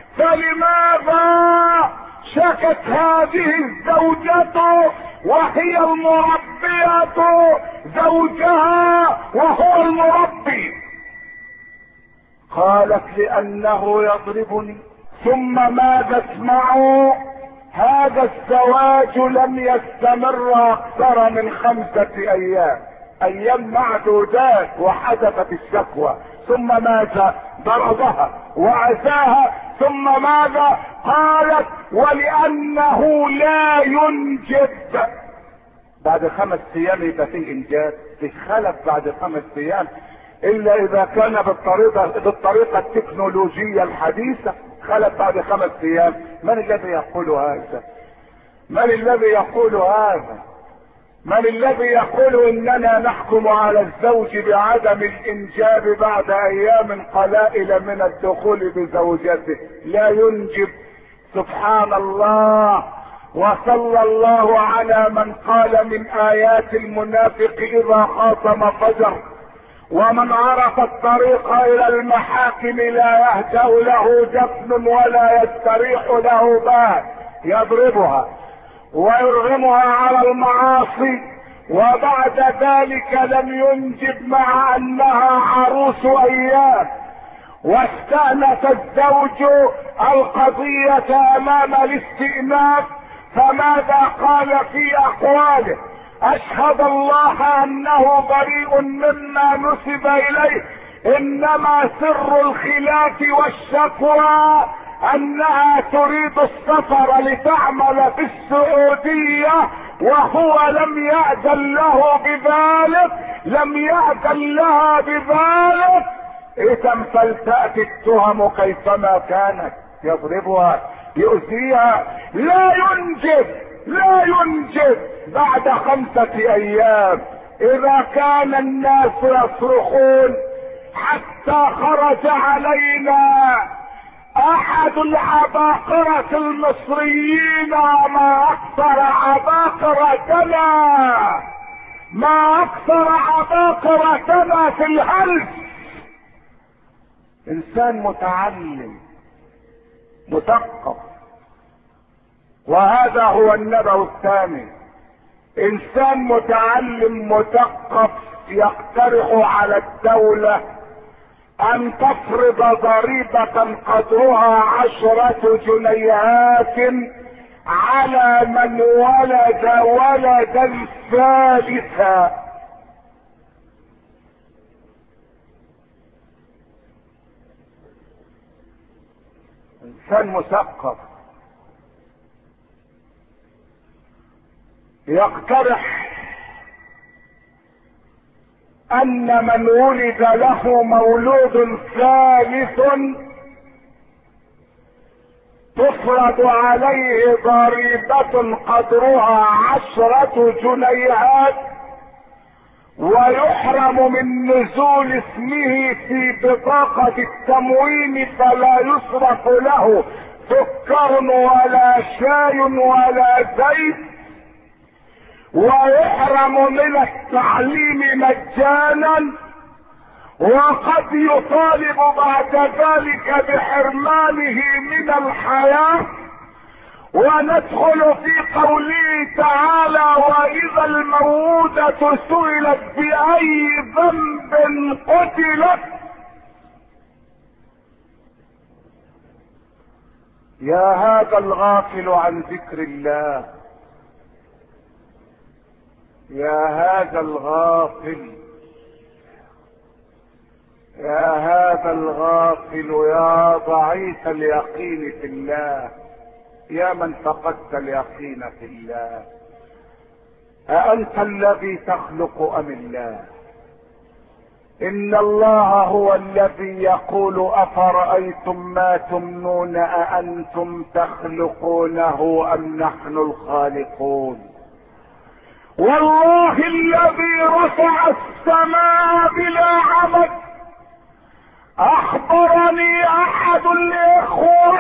فلماذا شكت هذه الزوجة وهي المربية زوجها وهو المربي؟ قالت لانه يضربني. ثم ماذا اسمعوا؟ هذا الزواج لم يستمر اكثر من 5 ايام معدودات، وحدثت الشكوى. ثم ماذا؟ ضربها وعزاها. ثم ماذا؟ قالت ولانه لا ينجب. بعد 5 ايام يبقى فيه انجاب؟ تخلف بعد 5 ايام الا اذا كان بالطريقة التكنولوجية الحديثة. خلت بعد 5 ايام. من الذي يقول هذا؟ من الذي يقول هذا؟ من الذي يقول اننا نحكم على الزوج بعدم الانجاب بعد ايام قلائل من الدخول بزوجته؟ لا ينجب. سبحان الله. وصلى الله على من قال من ايات المنافق اذا خاصم فجر، ومن عرف الطريق الى المحاكم لا يهدأ له جفن ولا يستريح له بال. يضربها ويرغمها على المعاصي، وبعد ذلك لم ينجب مع انها عروس ايام. واستأنف الزوج القضية امام الاستئناف، فماذا قال في اقواله؟ اشهد الله انه بريء مما نسب اليه، انما سر الخلاف والشكوى انها تريد السفر لتعمل في السعودية وهو لم يأذن له بذلك، لم يأذن لها بذلك. اذا فلتأتي التهم كيفما كانت. يضربها، يؤذيها. لا ينجب، لا ينجب بعد 5 ايام. اذا كان الناس يصرخون حتى خرج علينا احد العباقرة المصريين، ما اكثر عباقرتنا، ما اكثر عباقرتنا في الهلس. انسان متعلم مثقف، وهذا هو النبأ الثاني. انسان متعلم مثقف يقترح على الدولة ان تفرض ضريبة قدرها 10 جنيهات على من ولد ولدا ثالثا. انسان مثقف يقترح ان من ولد له مولود ثالث تفرض عليه ضريبة قدرها 10 جنيهات، ويحرم من نزول اسمه في بطاقة التموين، فلا يصرف له سكر ولا شاي ولا زيت، ويحرم من التعليم مجانا، وقد يطالب بعد ذلك بحرمانه من الحياة. وندخل في قوله تعالى: واذا الموءودة سئلت باي ذنب قتلت. يا هذا الغافل عن ذكر الله، يا هذا الغافل، يا هذا الغافل، يا ضعيف اليقين في الله، يا من فقدت اليقين في الله. أأنت الذي تخلق أم الله؟ إن الله هو الذي يقول: أفرأيتم ما تمنون أأنتم تخلقونه أم نحن الخالقون؟ والله الذي رفع السماء بلا عمد، أخبرني أحد الإخوة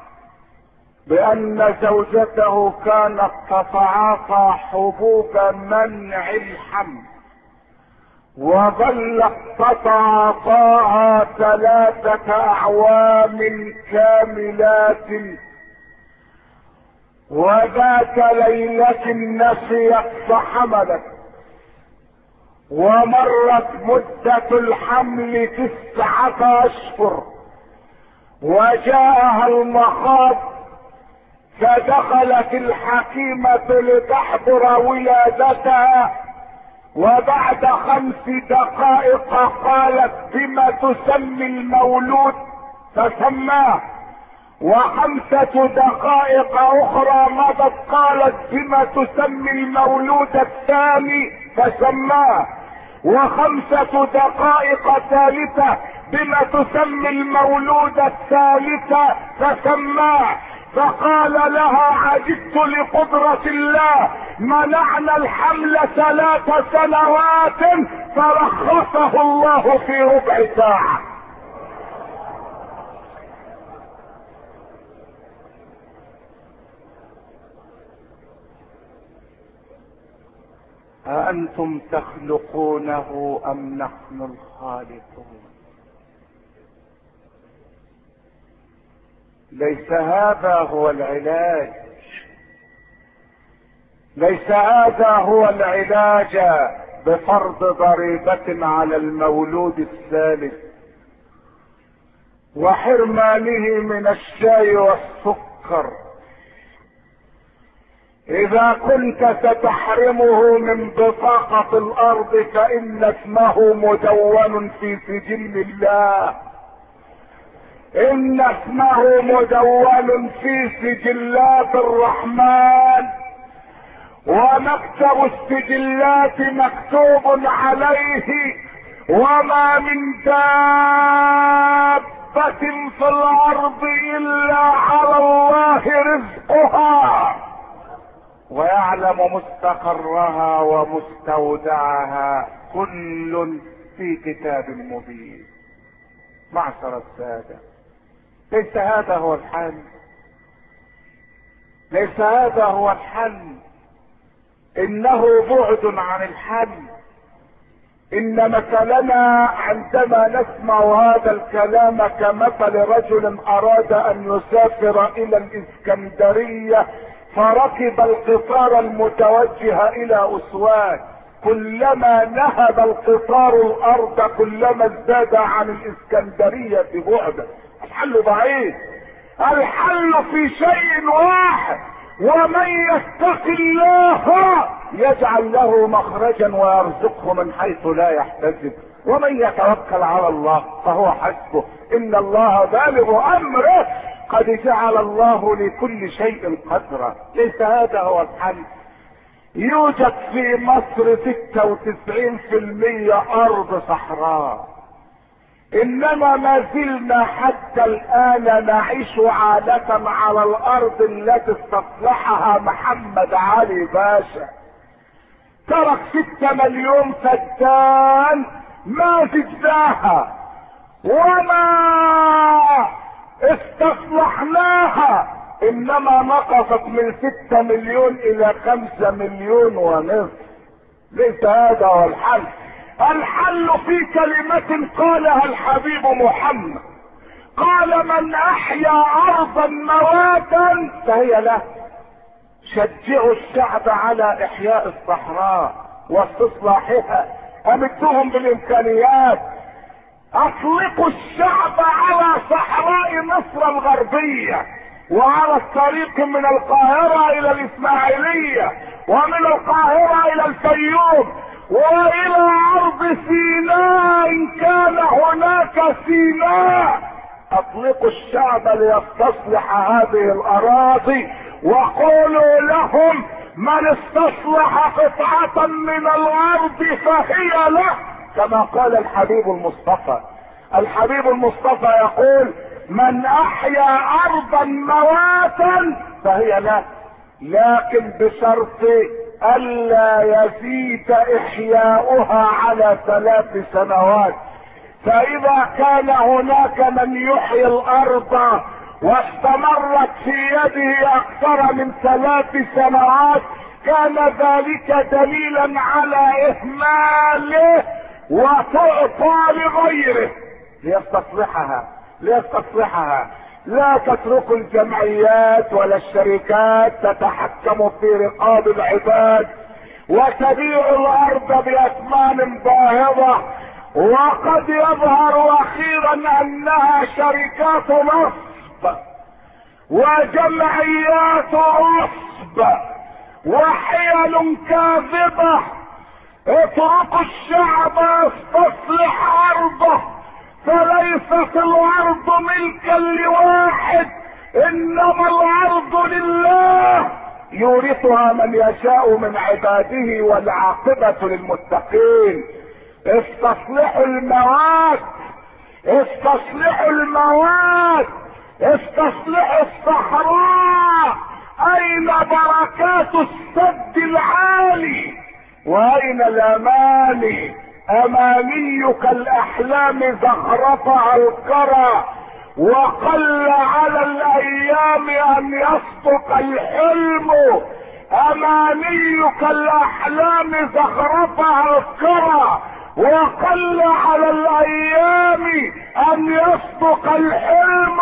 بأن زوجته كانت تتعاطى حبوب منع الحمل، وظلت تتعاطاها 3 أعوام كاملات، وذات ليلة نسيت فحملت، ومرت مدة الحمل 9 أشهر، وجاءها المخاض، فدخلت الحكيمة لتحضر ولادتها، وبعد 5 دقائق قالت: بما تسمي المولود؟ فسماه. و5 دقائق اخرى مضت، قالت: بما تسمي المولود الثاني؟ فسماه. و5 دقائق ثالثة: بما تسمي المولود الثالث؟ فسماه. فقال لها: عجبت لقدرة الله، منعنا الحمل 3 سنوات فرخصه الله في ربع ساعة. أأنتم تخلقونه أم نحن الخالقون؟ ليس هذا هو العلاج، ليس هذا هو العلاج بفرض ضريبة على المولود الثالث وحرمانه من الشاي والسكر. اذا كنت ستحرمه من بطاقة الارض فان اسمه مدون في سجل الله، ان اسمه مدون في سجلات الرحمن، ومكتب السجلات مكتوب عليه: وما من دابة في الارض الا على الله رزقها ويعلم مستقرها ومستودعها، كل في كتاب مبين. معشر السادة، ليس هذا هو الحل، ليس هذا هو الحل، انه بعد عن الحل. ان مثلنا عندما نسمع هذا الكلام كمثل رجل اراد ان يسافر الى الاسكندرية فركب القطار المتوجه الى اسوان، كلما نهب القطار الارض كلما ازداد عن الاسكندرية بعدا. الحل ضعيف، الحل في شيء واحد: ومن يتق الله يجعل له مخرجا ويرزقه من حيث لا يحتسب، ومن يتوكل على الله فهو حسبه، ان الله بالغ امره، قد جعل الله لكل شيء قدرا. ليس هذا هو الحل. يوجد في مصر 96% ارض صحراء، انما ما زلنا حتى الان نعيش عادة على الارض التي استصلحها محمد علي باشا. ترك 6 مليون فدان ما زدناها وما استصلحناها، انما نقصت من 6 مليون الى 5 مليون ونصف. ليس هذا هو الحل. الحل في كلمة قالها الحبيب محمد، قال من احيا ارضا مواتا فهي له. شجعوا الشعب على احياء الصحراء واستصلاحها، امدوهم بالامكانيات، اطلقوا الشعب على صحراء مصر الغربية وعلى الطريق من القاهرة الى الاسماعيلية ومن القاهرة الى الفيوم والى ارض سيناء ان كان هناك سيناء. اطلقوا الشعب ليستصلح هذه الاراضي وقولوا لهم من استصلح قطعة من الارض فهي له، كما قال الحبيب المصطفى. الحبيب المصطفى يقول من احيا ارضا مواتا فهي له، لكن بشرط الا يزيد احياؤها على 3 سنوات. فاذا كان هناك من يحيي الارض واستمرت في يده اكثر من 3 سنوات كان ذلك دليلا على اهماله وتعطى لغيره ليستصلحها. لا تتركوا الجمعيات ولا الشركات تتحكم في رقاب العباد وتبيع الارض باثمان باهظة، وقد يظهر اخيرا انها شركات نصب وجمعيات عصب وحيل كاذبة. اتركوا الشعب يستصلح ارضه، فليست الارض ملكا لواحد انما الارض لله يورثها من يشاء من عباده والعاقبة للمتقين. استصلحوا المواد، استصلحوا المواد، استصلحوا الصحراء. اين بركات السد العالي واين الاماني؟ امانيك الاحلام زخرفها الكرى وقل على الايام ان يصدق الحلم. امانيك الاحلام زخرفها الكرى وقل على الايام ان يصدق الحلم.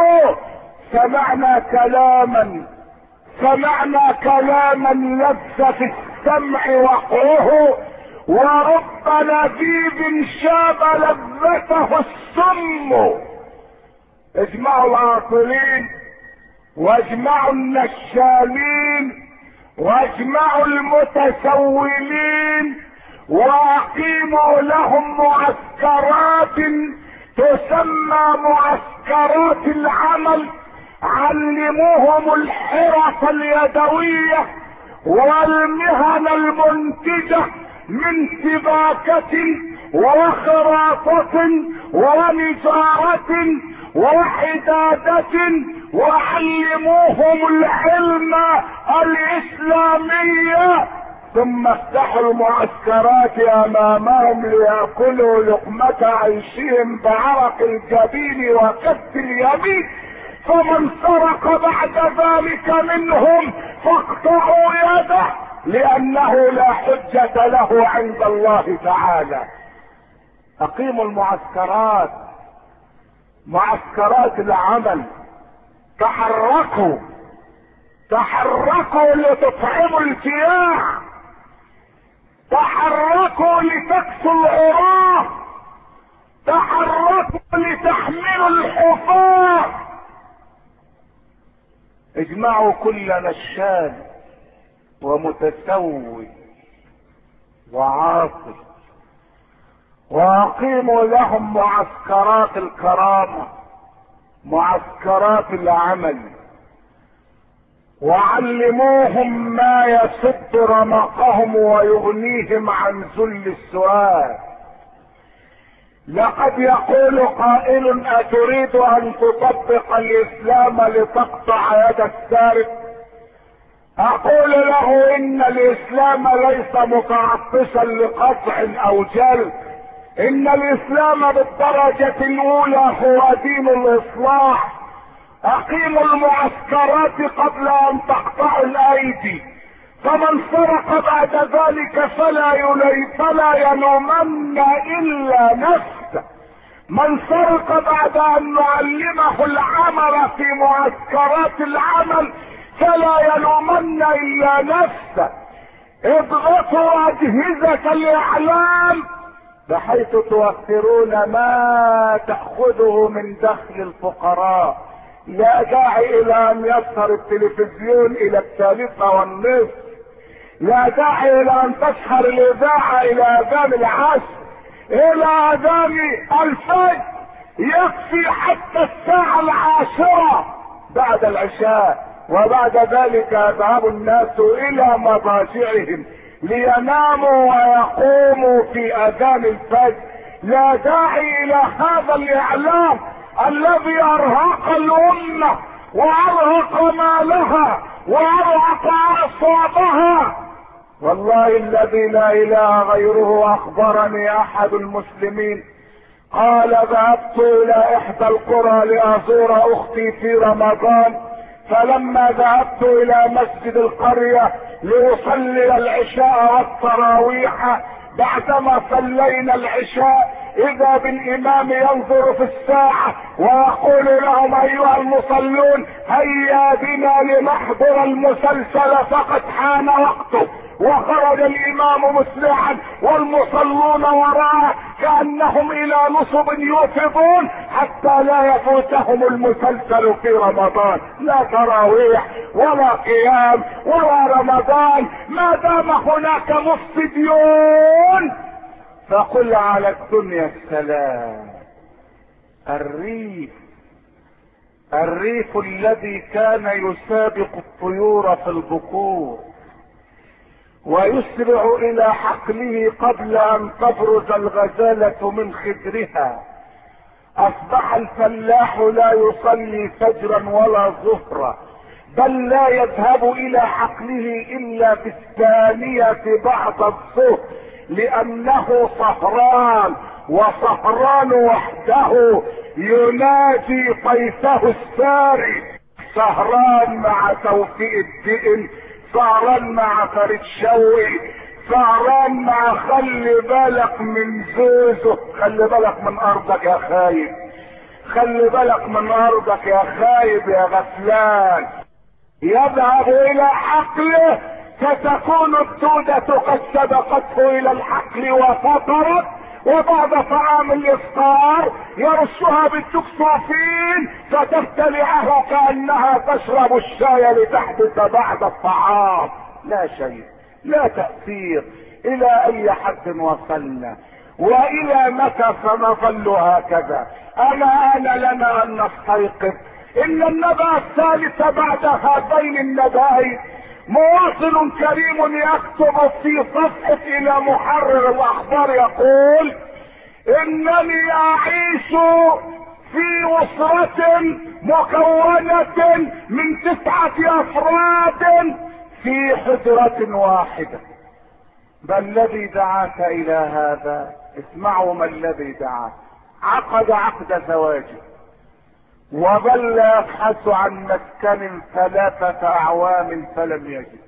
سمعنا كلاما لذ في السمع وقعه ورب لذيذ شاب لذته السم. اجمعوا العاقلين واجمعوا النشالين واجمعوا المتسولين واقيموا لهم معسكرات تسمى معسكرات العمل. علموهم الحرف اليدوية والمهن المنتجة من سباكة وخراطة ونجارة وحدادة، وعلموهم العلم الاسلامي، ثم افتحوا المعسكرات امامهم ليأكلوا لقمة عيشهم بعرق الجبين وكف اليمين. فمن سرق بعد ذلك منهم فاقطعوا يده لانه لا حجة له عند الله تعالى. اقيموا المعسكرات، معسكرات العمل. تحركوا لتطعموا الجياع، تحركوا لتكسوا العراة، تحركوا لتحملوا الحفاة. اجمعوا كل نشال ومتسول وعاصر واقيموا لهم معسكرات الكرامة، معسكرات العمل، وعلموهم ما يسد رمقهم ويغنيهم عن ذل السؤال. لقد يقول قائل: أتريد أن تطبق الإسلام لتقطع يد السارق؟ أقول له: إن الإسلام ليس متعطشا لقطع أو جلد، إن الإسلام بالدرجة الأولى هو دين الإصلاح. أقيموا المعسكرات قبل أن تقطعوا الأيدي، فمن سرق بعد ذلك فلا يلومن إلا نفسه. من سرق بعد أن نعلمه العمل في معسكرات العمل فلا يلومن إلا نفسه. اضغطوا أجهزة الإعلام بحيث توفرون ما تأخذه من دخل الفقراء. لا داعي إلى أن يسهر التلفزيون إلى 3:30، لا داعي إلى أن تسهر الإذاعة إلى أذان العصر، إلى أذان الفجر. يكفي حتى 10:00 بعد العشاء، وبعد ذلك يذهب الناس إلى مضاجعهم ليناموا ويقوموا في أذان الفجر. لا داعي إلى هذا الإعلام الذي أرهق الأمة وأرهق مالها وأرهق أعصابها. والله الذي لا إله غيره أخبرني أحد المسلمين قال: ذهبت إلى إحدى القرى لأزور أختي في رمضان، فلما ذهبت إلى مسجد القرية لأصلي العشاء والتراويح، بعدما صلينا العشاء إذا بالإمام ينظر في الساعة ويقول لهم: أيها المصلون هيا بنا لنحضر المسلسل فقد حان وقته. وخرج الإمام مسرعا والمصلون وراءه كأنهم إلى نصب يوفضون حتى لا يفوتهم المسلسل في رمضان. لا تراويح ولا قيام ولا رمضان ما دام هناك مفسدون. فقل على الدنيا السلام. الريف الذي كان يسابق الطيور في البكور ويسرع الى حقله قبل ان تبرز الغزالة من خدرها، اصبح الفلاح لا يصلي فجرا ولا ظهرا، بل لا يذهب الى حقله الا في الثانية بعد الظهر، لانه سهران، وسهران وحده يناجي طيفه الساري. سهران مع توفيق الدئن، سهران مع فريد شوقي، سهران مع خلي بالك من زوزو. خلي بالك من ارضك يا خايب، خلي بالك من ارضك يا خايب يا غفلان. يذهب الى حقله فتكون الدودة قد سبقته الى الحقل وفطرت، وبعد طعام الافطار يرشها بالتكسوفين فتبتلعه كأنها تشرب الشاي لتحدث بعد الطعام. لا شيء، لا تأثير. الى اي حد وصلنا؟ والى متى سنظل هكذا؟ آن لنا ان نستيقظ. ان النبأ الثالث بعد هذين النبأين مواطن كريم يكتب في صفحة الى محرر الاخبار يقول: انني اعيش في اسرة مكونة من 9 افراد في حجرة واحدة. ما الذي دعاك الى هذا؟ اسمعوا ما الذي دعاك. عقد عقد زواجه وظل يبحث عن مسكن 3 اعوام فلم يجد،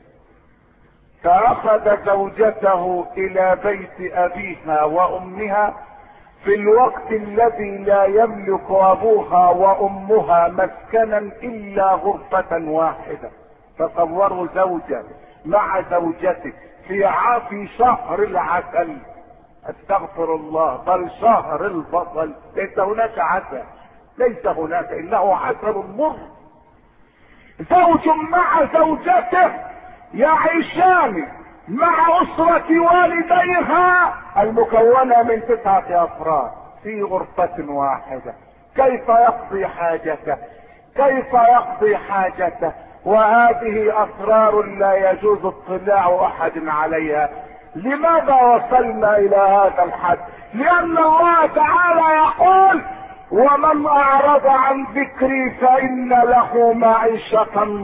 فاخذ زوجته الى بيت ابيها وامها في الوقت الذي لا يملك ابوها وامها مسكنا الا غرفة واحدة. تصوروا زوجة مع زوجته في شهر العسل، استغفر الله، بل شهر البطل. ليس هناك عسل، ليس هناك انه عسل مر. زوج مع زوجته يعيشان مع اسرة والديها المكونة من 9 افراد في غرفة واحدة. كيف يقضي حاجته؟ كيف يقضي حاجته؟ وهذه اسرار لا يجوز اطلاع احد عليها. لماذا وصلنا الى هذا الحد؟ لان الله تعالى يقول ومن اعرض عن ذكري فان له معيشة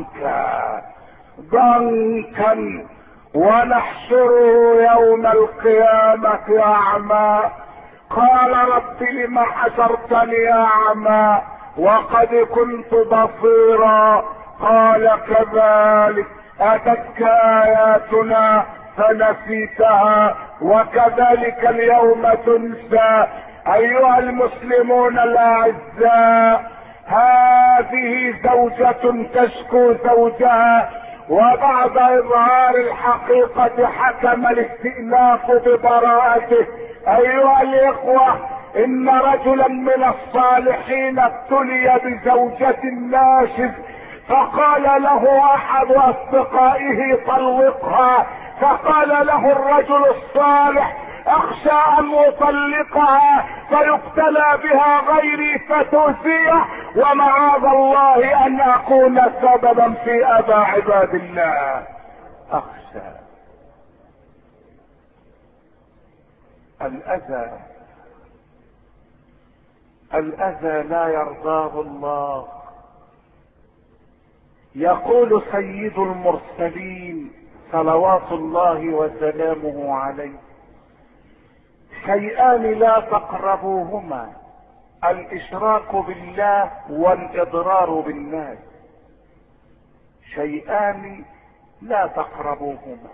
ضنكا ونحشره يوم القيامة اعمى. قال رب لم حشرتني اعمى وقد كنت بصيرا. قال كذلك اتتك اياتنا فنسيتها وكذلك اليوم تنسى. ايها المسلمون الاعزاء، هذه زوجة تشكو زوجها وبعد اظهار الحقيقة حكم الاستئناف ببراءته. ايها الاخوة، ان رجلا من الصالحين ابتلي بزوجة ناشز، فقال له احد اصدقائه طلقها، فقال له الرجل الصالح اخشى ان اطلقها فيبتلى بها غيري فتؤذيه ومعاذ الله ان اكون سببا في اذى عباد الله. اخشى الاذى لا يرضاه الله. يقول سيد المرسلين صلوات الله وسلامه عليه: شيئان لا تقربوهما، الاشراك بالله والاضرار بالناس. شيئان لا تقربوهما،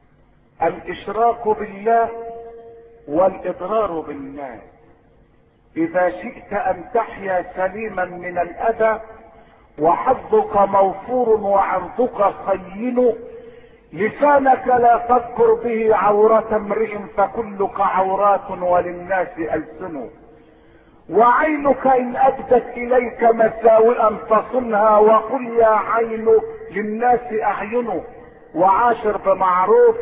الاشراك بالله والاضرار بالناس. اذا شئت ان تحيا سليما من الاذى وحظك موفور وعرضك صين، لسانك لا تذكر به عورة امرئ فكلك عورات وللناس ألسن. وعينك ان ابدت اليك مساوئا فصنها وقل يا عين للناس اعين. وعاشر بمعروف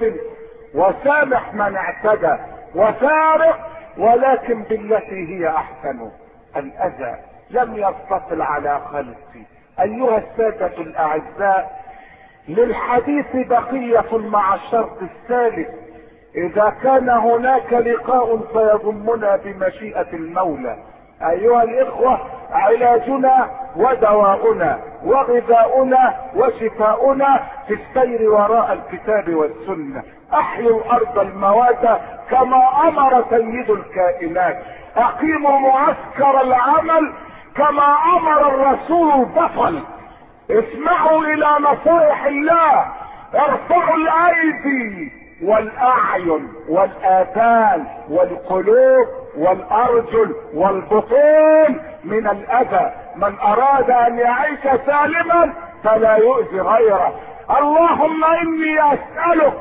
وسامح من اعتدى وفارق ولكن بالتي هي احسن. الاذى لم يتصل على خلقي. ايها السادة الاعزاء، للحديث بقية مع الشرط الثالث. اذا كان هناك لقاء فيضمنا بمشيئة المولى. ايها الاخوة، علاجنا ودواؤنا وغذاؤنا وشفاؤنا في السير وراء الكتاب والسنة. احيوا الارض المواتى كما امر سيد الكائنات. اقيموا معسكر العمل كما امر الرسول البطل. اسمعوا الى نصائح الله. ارفعوا الايدي والاعين والاذان والقلوب والارجل والبطون من الاذى. من اراد ان يعيش سالما فلا يؤذي غيره. اللهم اني اسألك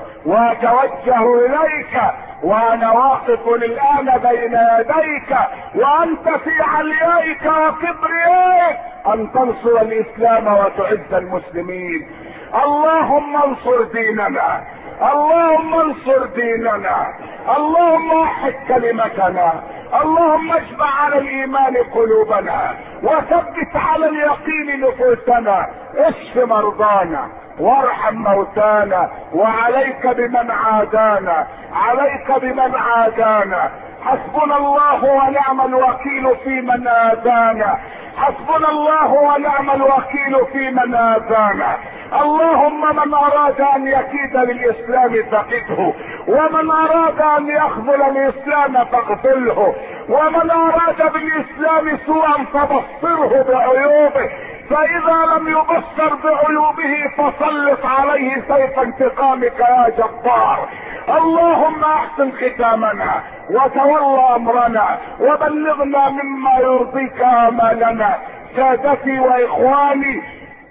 واتوجه اليك وانا واقف الان بين يديك وانت في عليائك وكبريائك ان تنصر الاسلام وتعز المسلمين. اللهم انصر ديننا، اللهم انصر ديننا، اللهم وحد كلمتنا، اللهم اجمع على الايمان قلوبنا وثبت على اليقين نفوسنا. اشف مرضانا وارحم موتانا وعليك بمن عادانا، عليك بمن عادانا. حسبنا الله ونعم الوكيل في من آذانا، حسبنا الله ونعم الوكيل في من آذانا. اللهم من اراد ان يكيد للاسلام فقده، ومن اراد ان يخذل الاسلام فاقتله، ومن اراد بالاسلام سوءا فبصره بعيوبه، فاذا لم يبصر بعيوبه فسلط عليه سيف انتقامك يا جبار. اللهم احسن ختامنا وتولى امرنا وبلغنا مما يرضيك امالنا. سادتي واخواني،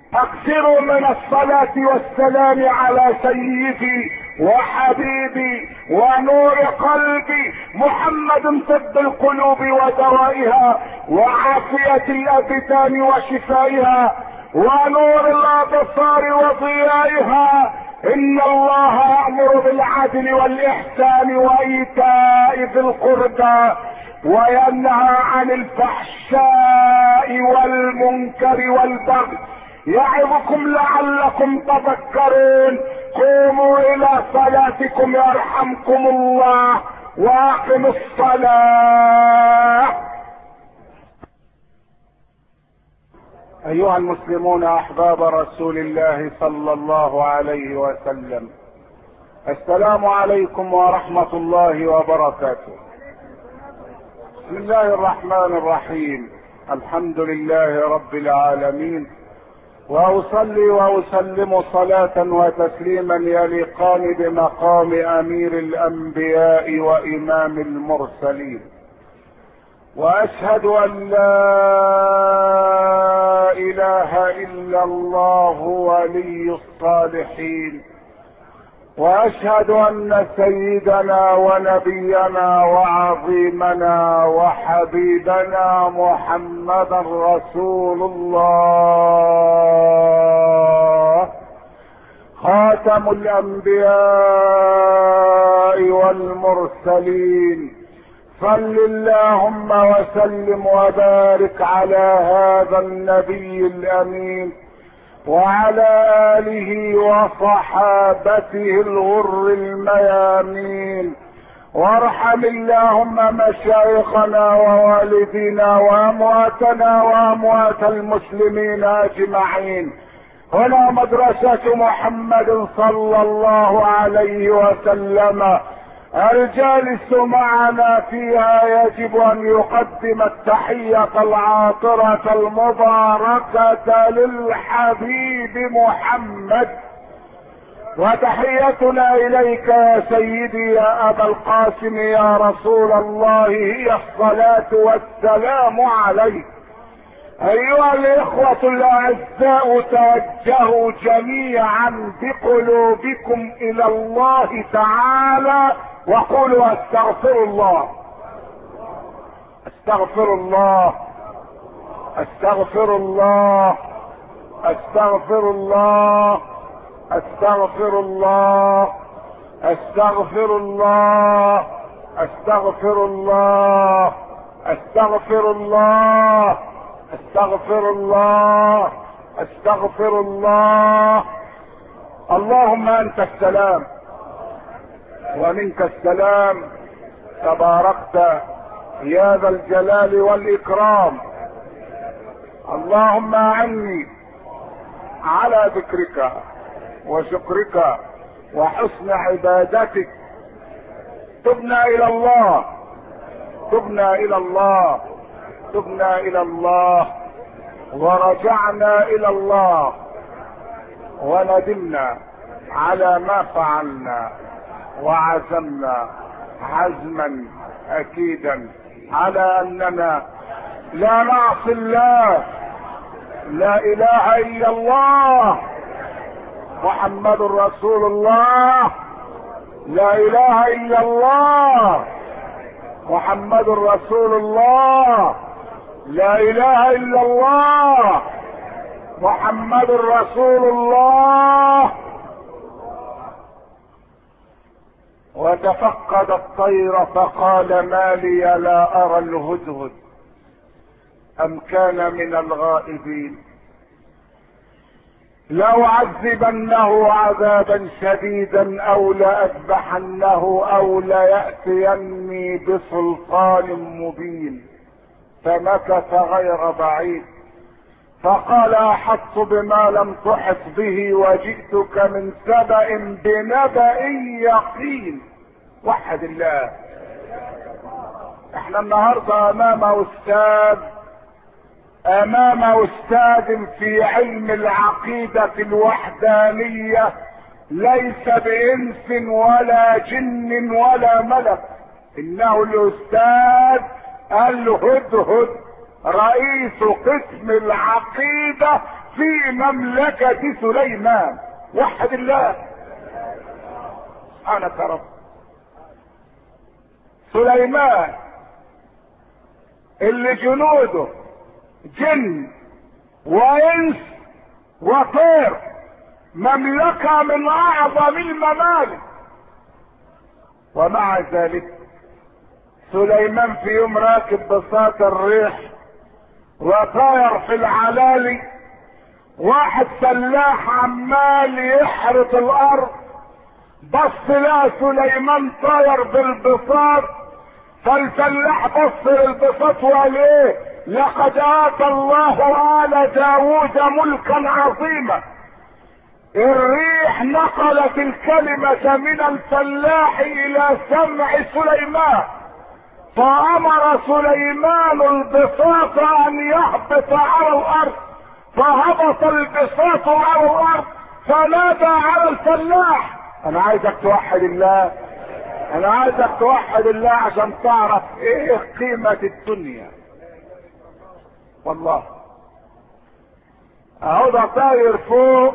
اكثروا من الصلاة والسلام على سيدي وحبيبي ونور قلبي محمد، طب القلوب ودوائها وعافية الابدان وشفائها ونور الابصار وضيائها. ان الله يأمر بالعدل والاحسان وايتاء ذي القربى وينهى عن الفحشاء والمنكر والبغي يعظكم لعلكم تذكرون. قوموا الى صلاتكم يرحمكم الله. واقم الصلاة. ايها المسلمون احباب رسول الله صلى الله عليه وسلم، السلام عليكم ورحمة الله وبركاته. بسم الله الرحمن الرحيم، الحمد لله رب العالمين، واصلي واسلم صلاة وتسليما يليقان بمقام امير الانبياء وامام المرسلين، واشهد ان لا اله الا الله ولي الصالحين، واشهد ان سيدنا ونبينا وعظيمنا وحبيبنا محمدا رسول الله، خاتم الانبياء والمرسلين. صل اللهم وسلم وبارك على هذا النبي الامين وعلى آله وصحابته الغر الميامين، وارحم اللهم مشايخنا ووالدينا وأمواتنا وأموات المسلمين أجمعين. هنا مدرسة محمد صلى الله عليه وسلم، الجالس معنا فيها يجب ان يقدم التحية العاطرة المباركة للحبيب محمد، وتحيتنا اليك يا سيدي يا ابا القاسم يا رسول الله هي الصلاة والسلام عليك. ايها الاخوة الاعزاء، توجهوا جميعا بقلوبكم الى الله تعالى وقولوا استغفر الله استغفر الله استغفر الله استغفر الله استغفر الله استغفر الله استغفر الله استغفر الله استغفر الله استغفر الله. اللهم انت السلام ومنك السلام، تباركت يا ذا الجلال والاكرام. اللهم اعني على ذكرك وشكرك وحسن عبادتك. تبنا الى الله تبنا الى الله تبنا الى الله ورجعنا الى الله، وندمنا على ما فعلنا، وعزمنا عزما اكيدا على اننا لا نعصي الله. لا اله الا الله محمد رسول الله. لا اله الا الله محمد رسول الله. لا اله الا الله محمد رسول الله. وتفقد الطير فقال ما لي لا ارى الهدهد ام كان من الغائبين، لأعذبنه عذابا شديدا او لأذبحنه او ليأتيني بسلطان مبين. فمكث غير بعيد فقال احطت بما لم تحط به وجئتك من سبأ بنبأ يقين. وحد الله. احنا النهارده امام استاذ في علم العقيدة الوحدانية، ليس بانس ولا جن ولا ملك، انه الاستاذ الهدهد رئيس قسم العقيدة في مملكة سليمان. وحد الله. سبحانك رب. سليمان اللي جنوده جن وانس وطير، مملكة من اعظم الممالك، ومع ذلك سليمان في يوم راكب بساط الريح وطاير في العلالي، واحد فلاح عمال يحرث الارض بص لقى سليمان طاير بالبساط، فالفلاح بص للبساط وقال ايه؟ لقد اتى الله آل داود ملكا عظيما. الريح نقلت الكلمة من الفلاح الى سمع سليمان، فامر سليمان البساط ان يهبط على الارض، فهبط البساط على الارض فنادى على الفلاح. انا عايزك توحد الله، انا عايزك توحد الله عشان تعرف ايه قيمة الدنيا. والله اهو ده طاير فوق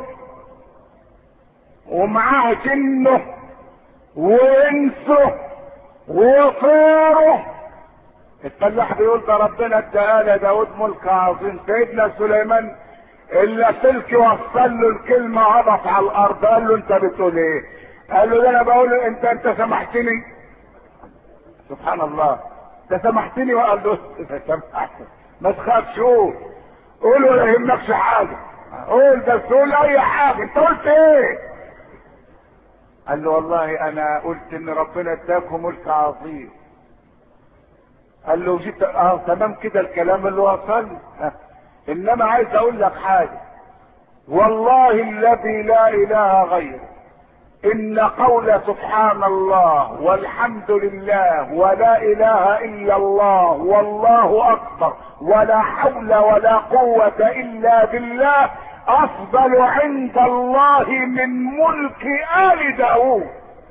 ومعاه جنه وانسه وطيره. الفلاح بيقول ده ربنا ادى داود ملك عظيم. سيدنا سليمان الا سلك وصل له الكلمه هبط على الارض. قال له انت بتقول ايه؟ قال له ده انا بقول انت سامحتني. سبحان الله، انت سامحتني. وقال له سامحتني ما تخافش، قول ولا يهمكش حاجه، قول بس قول اي حاجه. انت قلت ايه؟ قال له والله انا قلت ان ربنا اداكم ملك عظيم. قال له جيت تمام كده الكلام اللي وصل، انما عايز اقول لك حاجه، والله الذي لا اله غيره ان قول سبحان الله والحمد لله ولا اله الا الله والله اكبر ولا حول ولا قوة الا بالله افضل عند الله من ملك آل داود.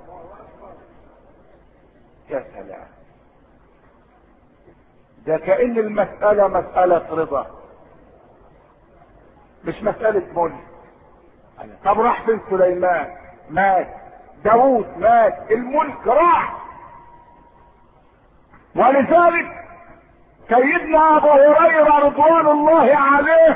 يا سلام، ده كأن المسألة مسألة رضا مش مسألة ملك. طب راح فين سليمان؟ مات. داود مات، الملك راح. ولذلك سيدنا ابو هريرة رضوان الله عليه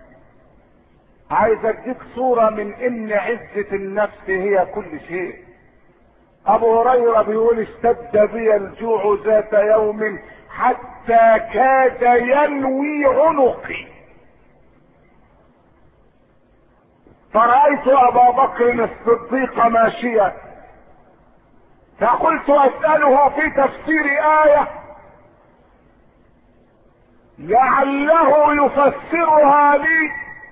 عايز اديك صورة من ان عزة النفس هي كل شيء. ابو هريرة بيقول اشتد بي الجوع ذات يوم حتى كاد ينوي عنقي، فرأيت ابا بكر الصديق ماشيا فقلت اسأله في تفسير آية لعله يفسرها لي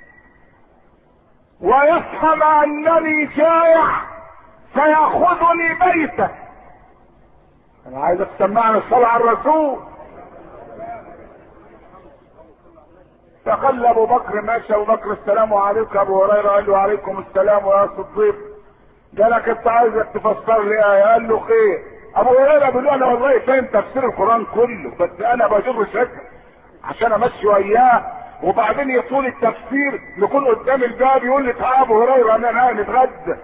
ويفهم انني جائع فيأخذني بيته. انا عايزك تسمعني الصلاة على الرسول. فقال ابو بكر ماشي. ابو بكر السلام عليكم. ابو هريره قال له عليكم السلام ويا صديق. قال لك انت عايزك تفسر لي ايه؟ قال له خير. ابو هريره بيقول انا والله فاهم تفسير القران كله بس انا بجر شكل عشان امشي وياه، وبعدين يطول التفسير نكون قدام الباب يقول لي تعالى ابو هريره انا نتغدى.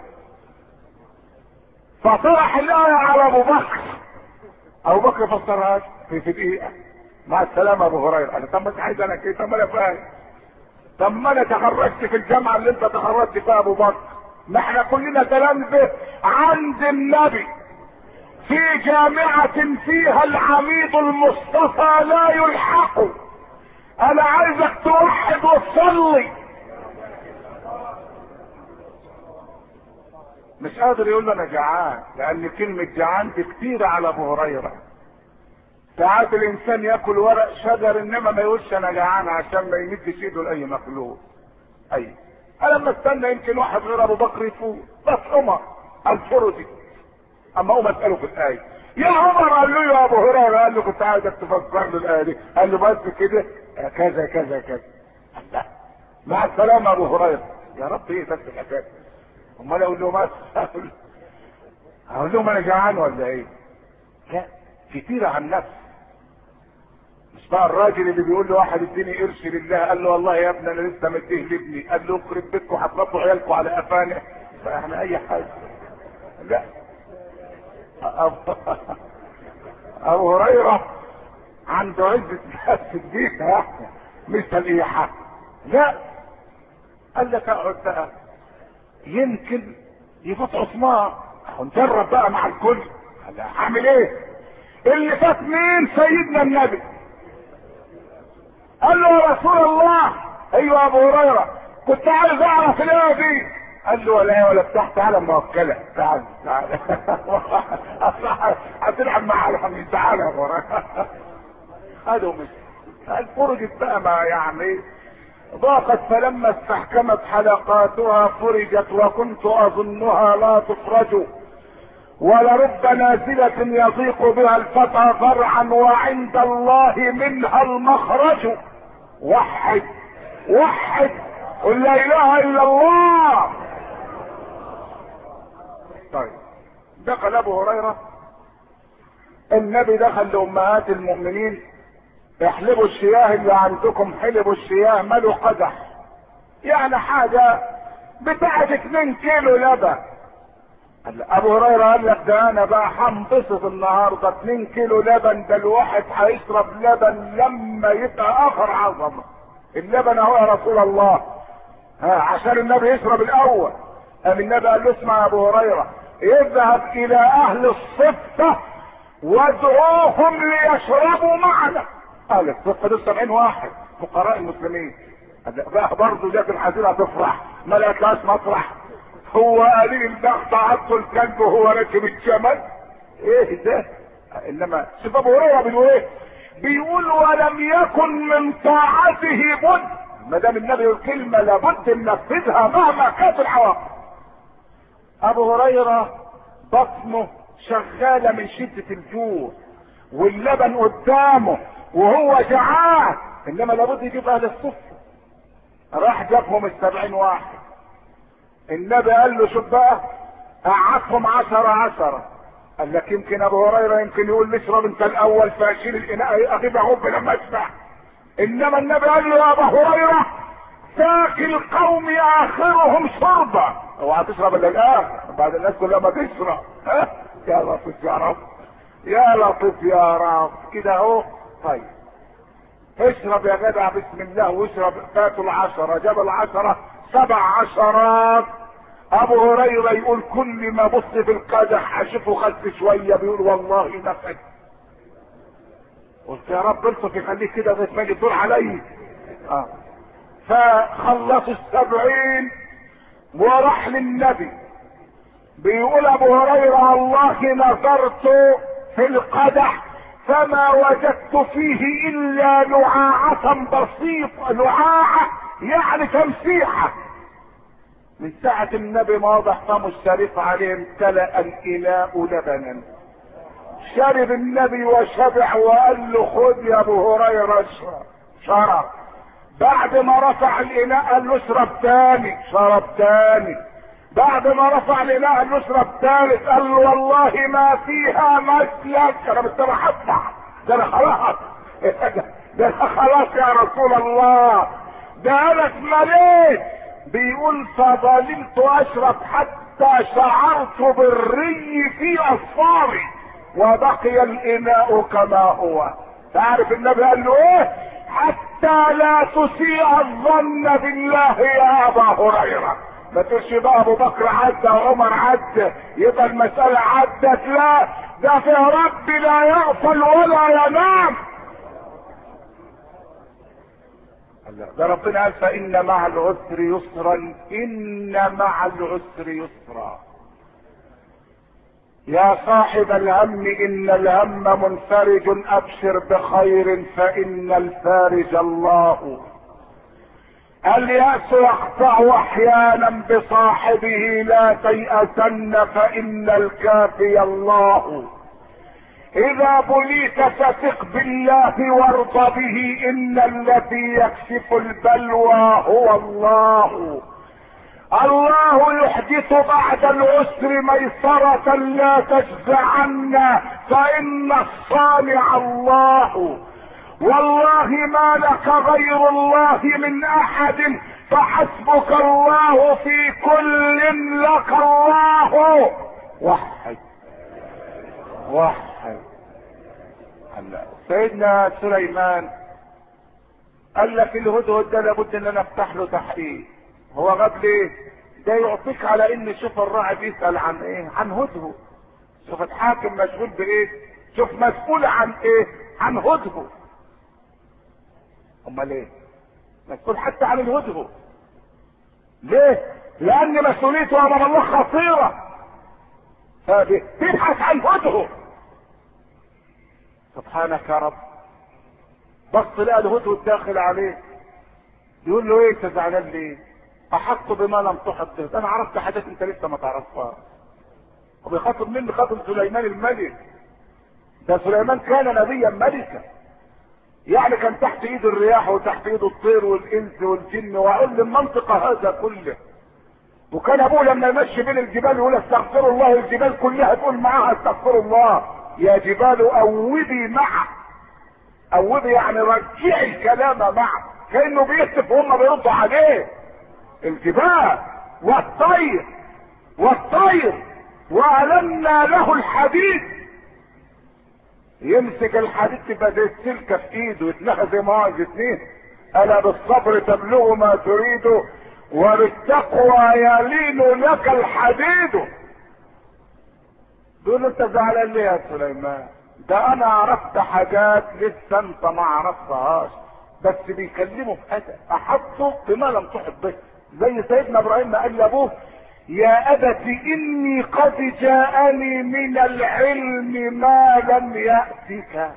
فطرح الايه على ابو بكر. ابو بكر فسرها في دقيقه. مع السلامه ابو هريره. قال طب ما انت عايز انا كده؟ طب ما انا فاهم. طب ما انا تخرجت في الجامعه اللي انت تخرجت فيها ابو بكر. ما احنا كلنا تلامذه عند النبي في جامعه فيها العميد المصطفى لا يلحق. انا عايزك توحد وتصلي. مش قادر يقول له انا جعان، لان كلمه جعان دي كتير على ابو هريره. ساعات الانسان ياكل ورق شجر انما ما يقولش انا جعان عشان ما يمدش ايده لاي مخلوق. اي انا لما استنى يمكن واحد غير ابو بكر يفوت بس عمر الفرجي. اما اقوم اساله في الايه يا عمر، قال له يا ابو هريره، قال له كنت عايزك تفسر له الايه دي. قال له بس كده كذا كذا كذا. لا مع السلامه ابو هريره. يا رب ايه بس الحكايه؟ امال اقول له بس اقول لهم انا جعان ولا ايه؟ لا كتير عن نفس. مش بقى الراجل اللي بيقول له واحد اديني قرش لله، قال له والله يا ابني انا لسه مديه لابني، قال له اخرب بيتكم هتربوا عيالكم على قفانا. فاحنا اي حاجه. لا ابو هريره عنده عزه نفس الدين مش تلقيحه. لا قال لك اقعد بقى يمكن يفوت عثمان ونجرب بقى مع الكل. هعمل ايه؟ اللي فات مين؟ سيدنا النبي. قال له يا رسول الله. ايوه يا ابو هريره كنت عايز اعرف الايه دي. قال له ولا ايه ولا بتاع، تعالى موكله، تعالى تعالى هتلعب مع الحميد، تعالى يا وراك. خدوا مش فرجت بقى، ما يعني ضاقت فلما استحكمت حلقاتها فرجت، وكنت اظنها لا تفرج، ولرب نازلة يضيق بها الفتى ذرعا وعند الله منها المخرج. وحد وحد قل لا اله الا الله. طيب دخل ابو هريرة، النبي دخل لامهات المؤمنين، احلبوا الشياه اللي عندكم، حلبوا الشياه ملوا قدح، يعني حاجة بتاعت 2 كيلو لبن. ابو هريرة قال لك ده انا بقى هنبسط النهارده، 2 كيلو لبن، ده الواحد هيشرب لبن لما يبقى اخر عظمه. اللبن اهو يا رسول الله، عشان النبي يشرب الاول. قام النبي قال له اسمع يا ابو هريرة، اذهب الى اهل الصفة وادعوهم ليشربوا معنا. قال الصفة دول 70 واحد فقراء المسلمين. بقى برضه جات الحزينة هتفرح، ما لقيتلهاش مسرح. هو قليل البخت عطوا الكلب وهو راكب الجمل، ايه ده؟ انما شوف ابو هريره بيقول ايه؟ بيقول ولم يكن من طاعته بد، ما دام النبي يقول كلمه لابد ننفذها مهما كانت العواقب. ابو هريره بطنه شغاله من شده الجوع، واللبن قدامه وهو جعان، انما لابد يجيب اهل الصفه. راح جابهم 70 واحد. النبي قال له شوف بقى، قعدهم 10. قال لك يمكن ابو هريره يمكن يقول لي اشرب انت الاول فاشيل الاناء اغيب اغب لما اشبع، انما النبي قال له يا ابو هريره ساقي القوم اخرهم شربا، اوعى تشرب الا الاخر بعد الناس كلها ما تشرب. يا لطيف يا رب، يا لطيف يا رب كده اهو. طيب اشرب يا جدع بسم الله واشرب. فاتوا 10، جاب 10 7 عشرات. ابو هريره يقول كل ما بص في القدح اشوفه خس شويه، بيقول والله ما فات. قلت يا رب الطف يخليك كده زي ما يدور علي. فخلصوا 70 وراح للنبي. بيقول ابو هريره والله نظرت في القدح فما وجدت فيه الا لعاعة بسيطة، لعاعة يعني تمسيحة. من ساعة النبي ما وضع فمه الشريف عليه امتلأ الإناء لبنا. شرب النبي وشبع وقال له خذ يا ابو هريرة اشرب. شرب. بعد ما رفع الإناء قال له اشرب تاني، شرب تاني. بعد ما رفع الإناء قال له اشرب تالت، قال له والله ما فيها مسلك. انا مش هطلع، ده انا خلاص، ده انا خلاص يا رسول الله، ده انا اتمليت. بيقول فظللت اشرب حتى شعرت بالري في اصفاري وبقي الاناء كما هو. تعرف النبي قال له ايه؟ حتى لا تسيء الظن بالله يا ابا هريره. ما تقولش بقى ابو بكر عدى وعمر عدى يبقى المساله عدت، لا، ده في رب لا يغفل ولا ينام. ده ربنا قال فإن مع العسر يسرا، إن مع العسر يسرا. يا صاحب الهم إن الهم منفرج، أبشر بخير فإن الفارج الله. اليأس يقطع أحيانا بصاحبه، لا تيأسن فإن الكافي الله. اذا بليت فثق بالله وارض به، ان الذي يكشف البلوى هو الله. الله يحدث بعد العسر ميسرة، لا تجزعن فان الصانع الله. والله ما لك غير الله من احد، فحسبك الله في كل لك الله. وحد وحد. سيدنا سليمان قال لك الهدهد ده لابد ان انا افتح له تحقيق. هو غاب ليه؟ ده يعطيك على ان شوف الراعي بيسأل عن ايه؟ عن هدهد. شوف الحاكم مشغول بايه؟ شوف مسؤول عن ايه؟ عن هدهد. امال ايه؟ مسؤول حتى عن الهدهد. ليه؟ لان مسؤوليته امام الله خطيرة. تبحث عن هدهد. سبحانك يا رب. بص لقى الهدهد داخل عليه، يقول له ايه انت زعلان ليه؟ احط بما لم تحط به، انا عرفت حاجات انت لسه ما تعرفها. وبيخاطب مين؟ بيخاطب سليمان الملك. ده سليمان كان نبيا ملكا، يعني كان تحت ايد الرياح وتحت ايد الطير والانس والجن وعل المنطقة هذا كله. وكان ابوه لما يمشي بين الجبال يقول استغفر الله، الجبال كلها تقول معاها استغفر الله. يا جبال اوبي معه. اوبي يعني رجعي الكلام معه، كانه بيكتب وهم بيردوا عليه. الجبال والطير وألنا له الحديد. يمسك الحديد تبقى زي السلكة في ايده ويتلقى زي ما هو الاثنين. الا بالصبر تبلغ ما تريد وبالتقوى يلين لك الحديد. دول انت زعلان ليه يا سليمان؟ ده انا عرفت حاجات لسه انت ما عرفتهاش. بس بيكلمه في ادب، احطه بما لم تحط به. زي سيدنا ابراهيم ما قال لابوه يا ابت اني قد جاءني من العلم ما لم يأتك.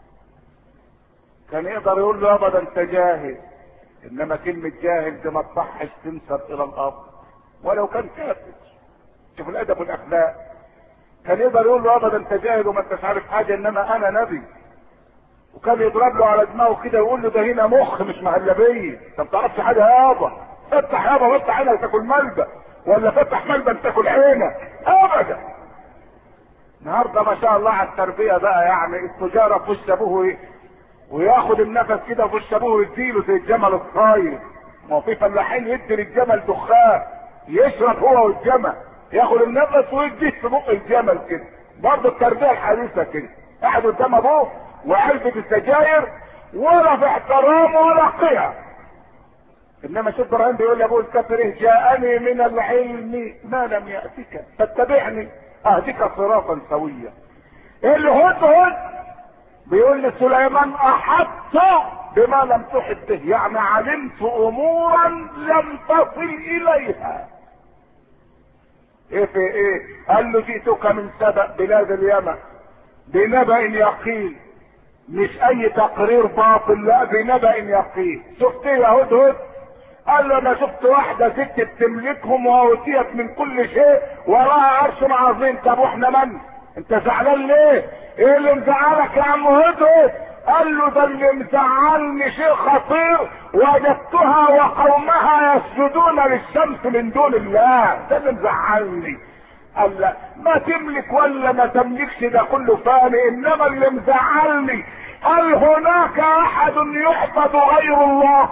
كان يقدر يقول له ابدا انت جاهل، انما كلمة جاهل دي ما تصحش تنسب الى الارض ولو كان كافر. شوف الادب والاخلاق. كان يقدر يقول له ابدا انت جاهل وما انتش عارف حاجه، انما انا نبي. وكان يضرب له على دماغه كده ويقول له ده هنا مخ مش مهلبيه، انت ما بتعرفش حاجه يابا. فتح يابا، فتح عينك تاكل ملبن، ولا فتح ملبن تاكل عينك ابدا. النهارده ما شاء الله على التربيه بقى، يعني التجاره في وش ابوه وياخد النفس كده في وش ابوه ويديله زي الجمل الصاير. ما هو في فلاحين يدي للجمل دخان يشرب هو والجمل، ياخد النفس ويديه في بق الجمل كده. برضه التربيه الحديثه كده، قاعد قدام ابوه وعلبه السجاير ولا في احترام ولا قيم. انما شوف ابراهيم بيقول لابوه الكافر ايه؟ جاءني من العلم ما لم يأتك فاتبعني اهدك صراطا سويا. الهدهد بيقول لسليمان احطت بما لم تحط به، يعني علمت امورا لم تصل اليها. ايه في ايه؟ قال له جئتك من سبأ بلاد اليمن بنبأ يقين، مش اي تقرير باطل، لا بنبأ يقين. شفت ايه يا هدهد؟ قال له انا شفت واحدة ست بتملكهم واوتيت من كل شيء وراها عرش عظيم. طب واحنا من؟ انت زعلان ليه؟ ايه اللي مزعلك يا عم هدهد؟ قال له ده اللي مزعلني شيء خطير، وجدتها وقومها يسجدون للشمس من دون الله، ده اللي مزعلني. قال لا ما تملك ولا ما تملكش ده كله فاني، انما اللي مزعلني هل هناك احد يعبد غير الله؟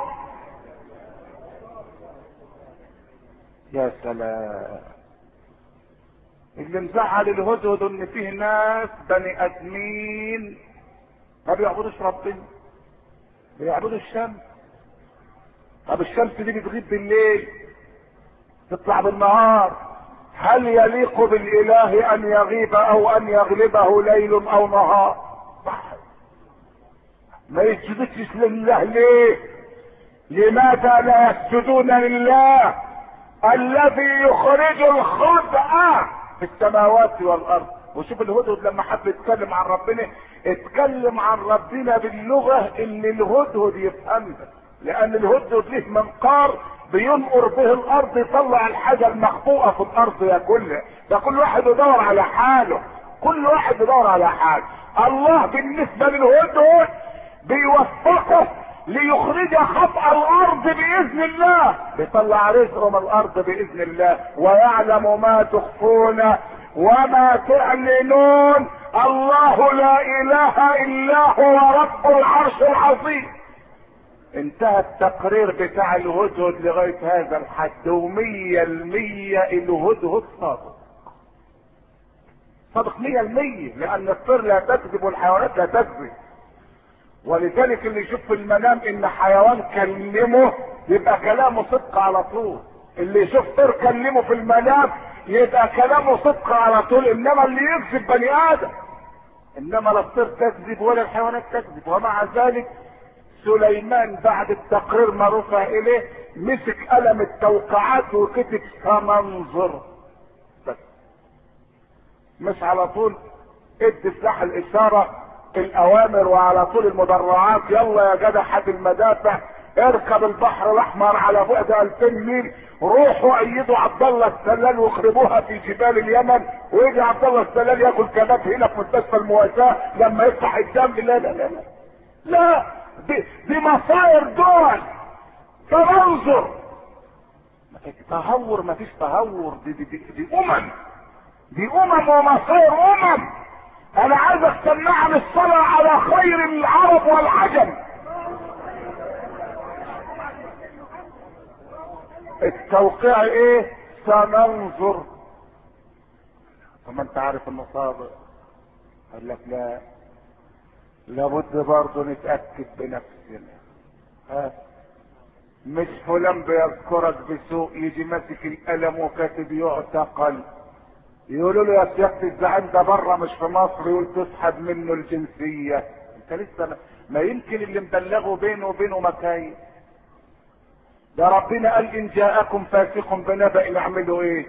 يا سلام. اللي مزعل الهدهد ان فيه ناس بني ادمين ما بيعبدوش ربنا، بيعبدوا الشمس. طب الشمس دي بتغيب بالليل تطلع بالنهار، هل يليق بالاله ان يغيب او ان يغلبه ليل او نهار؟ صح. ما يسجدوش لله ليه؟ لماذا لا يسجدون لله الذي يخرج الخبأ في السماوات والارض؟ وشوف الهدهد لما حب يتكلم عن ربنا اتكلم عن ربنا باللغة اللي الهدهد يفهمها، لان الهدهد له منقار بينقر به الارض يطلع الحاجة المخبوءة في الارض ياكلها. ده كل واحد يدور على حاله، كل واحد يدور على حاله. الله بالنسبة للهدهد بيوفقه ليخرج خطأ الارض باذن الله، بيطلع رزقه من الارض باذن الله، ويعلم ما تخفون وما تعلنون. الله لا اله الا هو رب العرش العظيم. انتهى التقرير بتاع الهدهد لغاية هذا الحد، و100% الهدهد صادق. صادق 100%، لان الطير لا تكذب والحيوانات لا تكذب. ولذلك اللي يشوف في المنام ان حيوان كلمه يبقى كلامه صدق على طول. اللي يشوف طير كلمه في المنام يبقى كلامه صدق على طول. انما اللي يكذب بني ادم، انما لا الطير تكذب ولا الحيوانات تكذب. ومع ذلك سليمان بعد التقرير ما رفع اليه مسك قلم التوقيعات وكتب سننظر بس، مش على طول ادي سلاح الاشاره الاوامر وعلى طول المدرعات يلا يا جدع حد المدافع اركب البحر الاحمر على بعد 2000 ميل روحوا ايدوا عبد الله السلال واخربوها في جبال اليمن ويجي عبد الله السلال ياكل كباب هنا في مستشفى المواساه لما يفتح الدم. لا لا لا لا, لا. دي مصائر دول. تنظر تهور، ما فيش تهور. دي امم ومصائر امم. انا عايزك تسمعني الصلاة على خير العرب والعجم. التوقيع ايه؟ سننظر. طب ما انت عارف المصادر. قال لك لا، لابد برضه نتأكد بنفسنا. ها مش فلان بيذكرك بسوء يجي ماسك القلم وكاتب يعتقل، يقولوا له يا سيادة الزعيم ده بره مش في مصر، يقول تسحب منه الجنسية. انت لسه ما يمكن اللي مبلغه بينه وبينه مكاين. ده ربنا قال ان جاءكم فاسق بنبأ اعملوا ايه؟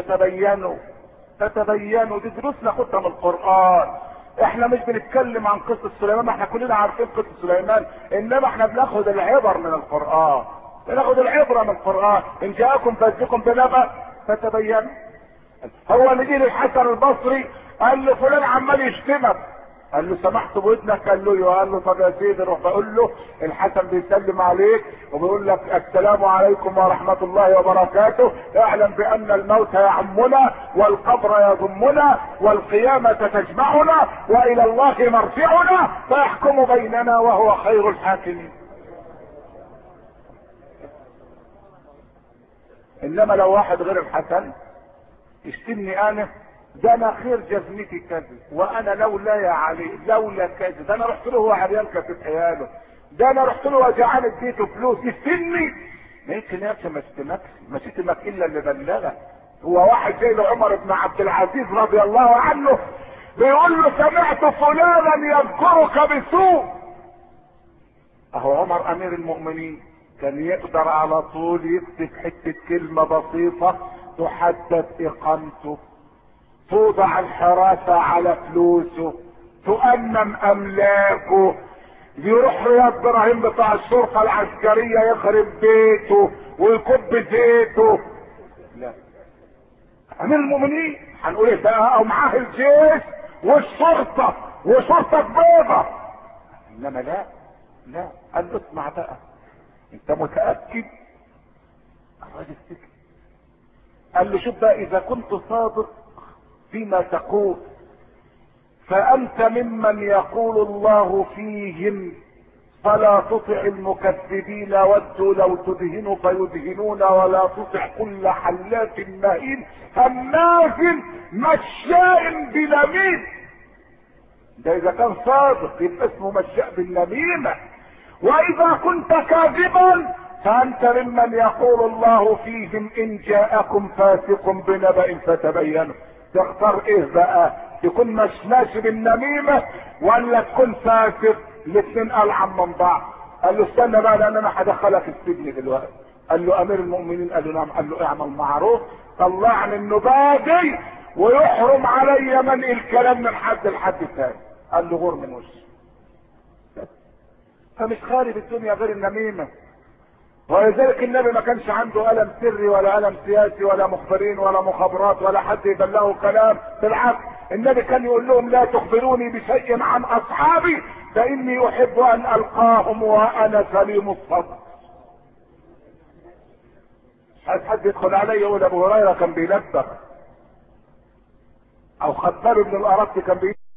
تتبينوا. دي دروس ناخدها من القرآن. احنا مش بنتكلم عن قصة سليمان، احنا كلنا عارفين قصة سليمان، انما احنا بناخد العبر من القرآن. بناخد العبرة من القرآن. ان جاءكم فاسق بنبأ فتبينوا. هو نجي للحسن البصري قال له فلان عمال يشتمك، قال له سمحت بودنك؟ قال له قال له طب يا سيدي روح بقول له الحسن بيسلم عليك وبيقول لك السلام عليكم ورحمة الله وبركاته، اعلم بان الموت يعمنا والقبر يضمنا والقيامة تجمعنا والى الله مرجعنا فيحكم بيننا وهو خير الحاكمين. انما لو واحد غير الحسن يشتمني انا، ده انا خير جزمتي كذب، وانا لولا يا علي لولا كذب، ده انا رحت له هو عريان كتب عياله، ده انا رحت له وجعان اديته فلوس يشتمني. ما يمكن يا اخي ما شتمك الا اللي بلغك. هو واحد زي عمر بن عبد العزيز رضي الله عنه بيقول له سمعت فلانا يذكرك بسوء. اهو عمر امير المؤمنين كان يقدر على طول يكتب حته كلمه بسيطه تحدد اقامته، توضع الحراسة على فلوسه، تؤمن املاكه، يروح رياض ابراهيم بتاع الشرطة العسكرية يخرب بيته ويكب زيته. لا، امير المؤمنين هنقول ايه بقى؟ او معاه الجيش والشرطة وشرطة بيضة. انما لا قال له اسمع بقى، انت متأكد؟ الراجل سكت. قال له شوف بقى، اذا كنت صادق فيما تقول فانت ممن يقول الله فيهم فلا تطع المكذبين ودوا لو تدهنوا فيدهنون ولا تطع كل حلاف مهين هماز مشاء بنميم. ده اذا كان صادق يبقى اسمه مشاء بالنميمة. واذا كنت كاذبا فانت ممن يقول الله فيهم ان جاءكم فاسق بنبأ فتبينوا. تختار ايه بقى؟ تكون ماشي بالنميمة ولا تكون فاسق؟ الاثنين العن من بعض. قال له استنى بقى لان انا هدخلك السجن دلوقتي. قال له امير المؤمنين؟ قال له نعم. قال له اعمل معروف، طلعني النبادي ويحرم علي منقل الكلام من حد لحد ثاني. قال له غور من وشي. فمش خارب الدنيا غير النميمة. ولذلك النبي ما كانش عنده قلم سري ولا قلم سياسي ولا مخبرين ولا مخابرات ولا حد يبلغه كلام. بالعكس النبي كان يقول لهم لا تخبروني بشيء عن اصحابي فاني احب ان القاهم وانا سليم الصدر. عايز حد يدخل علي يقول ابو هريره كان بيلبخ او خباب بن الارت كان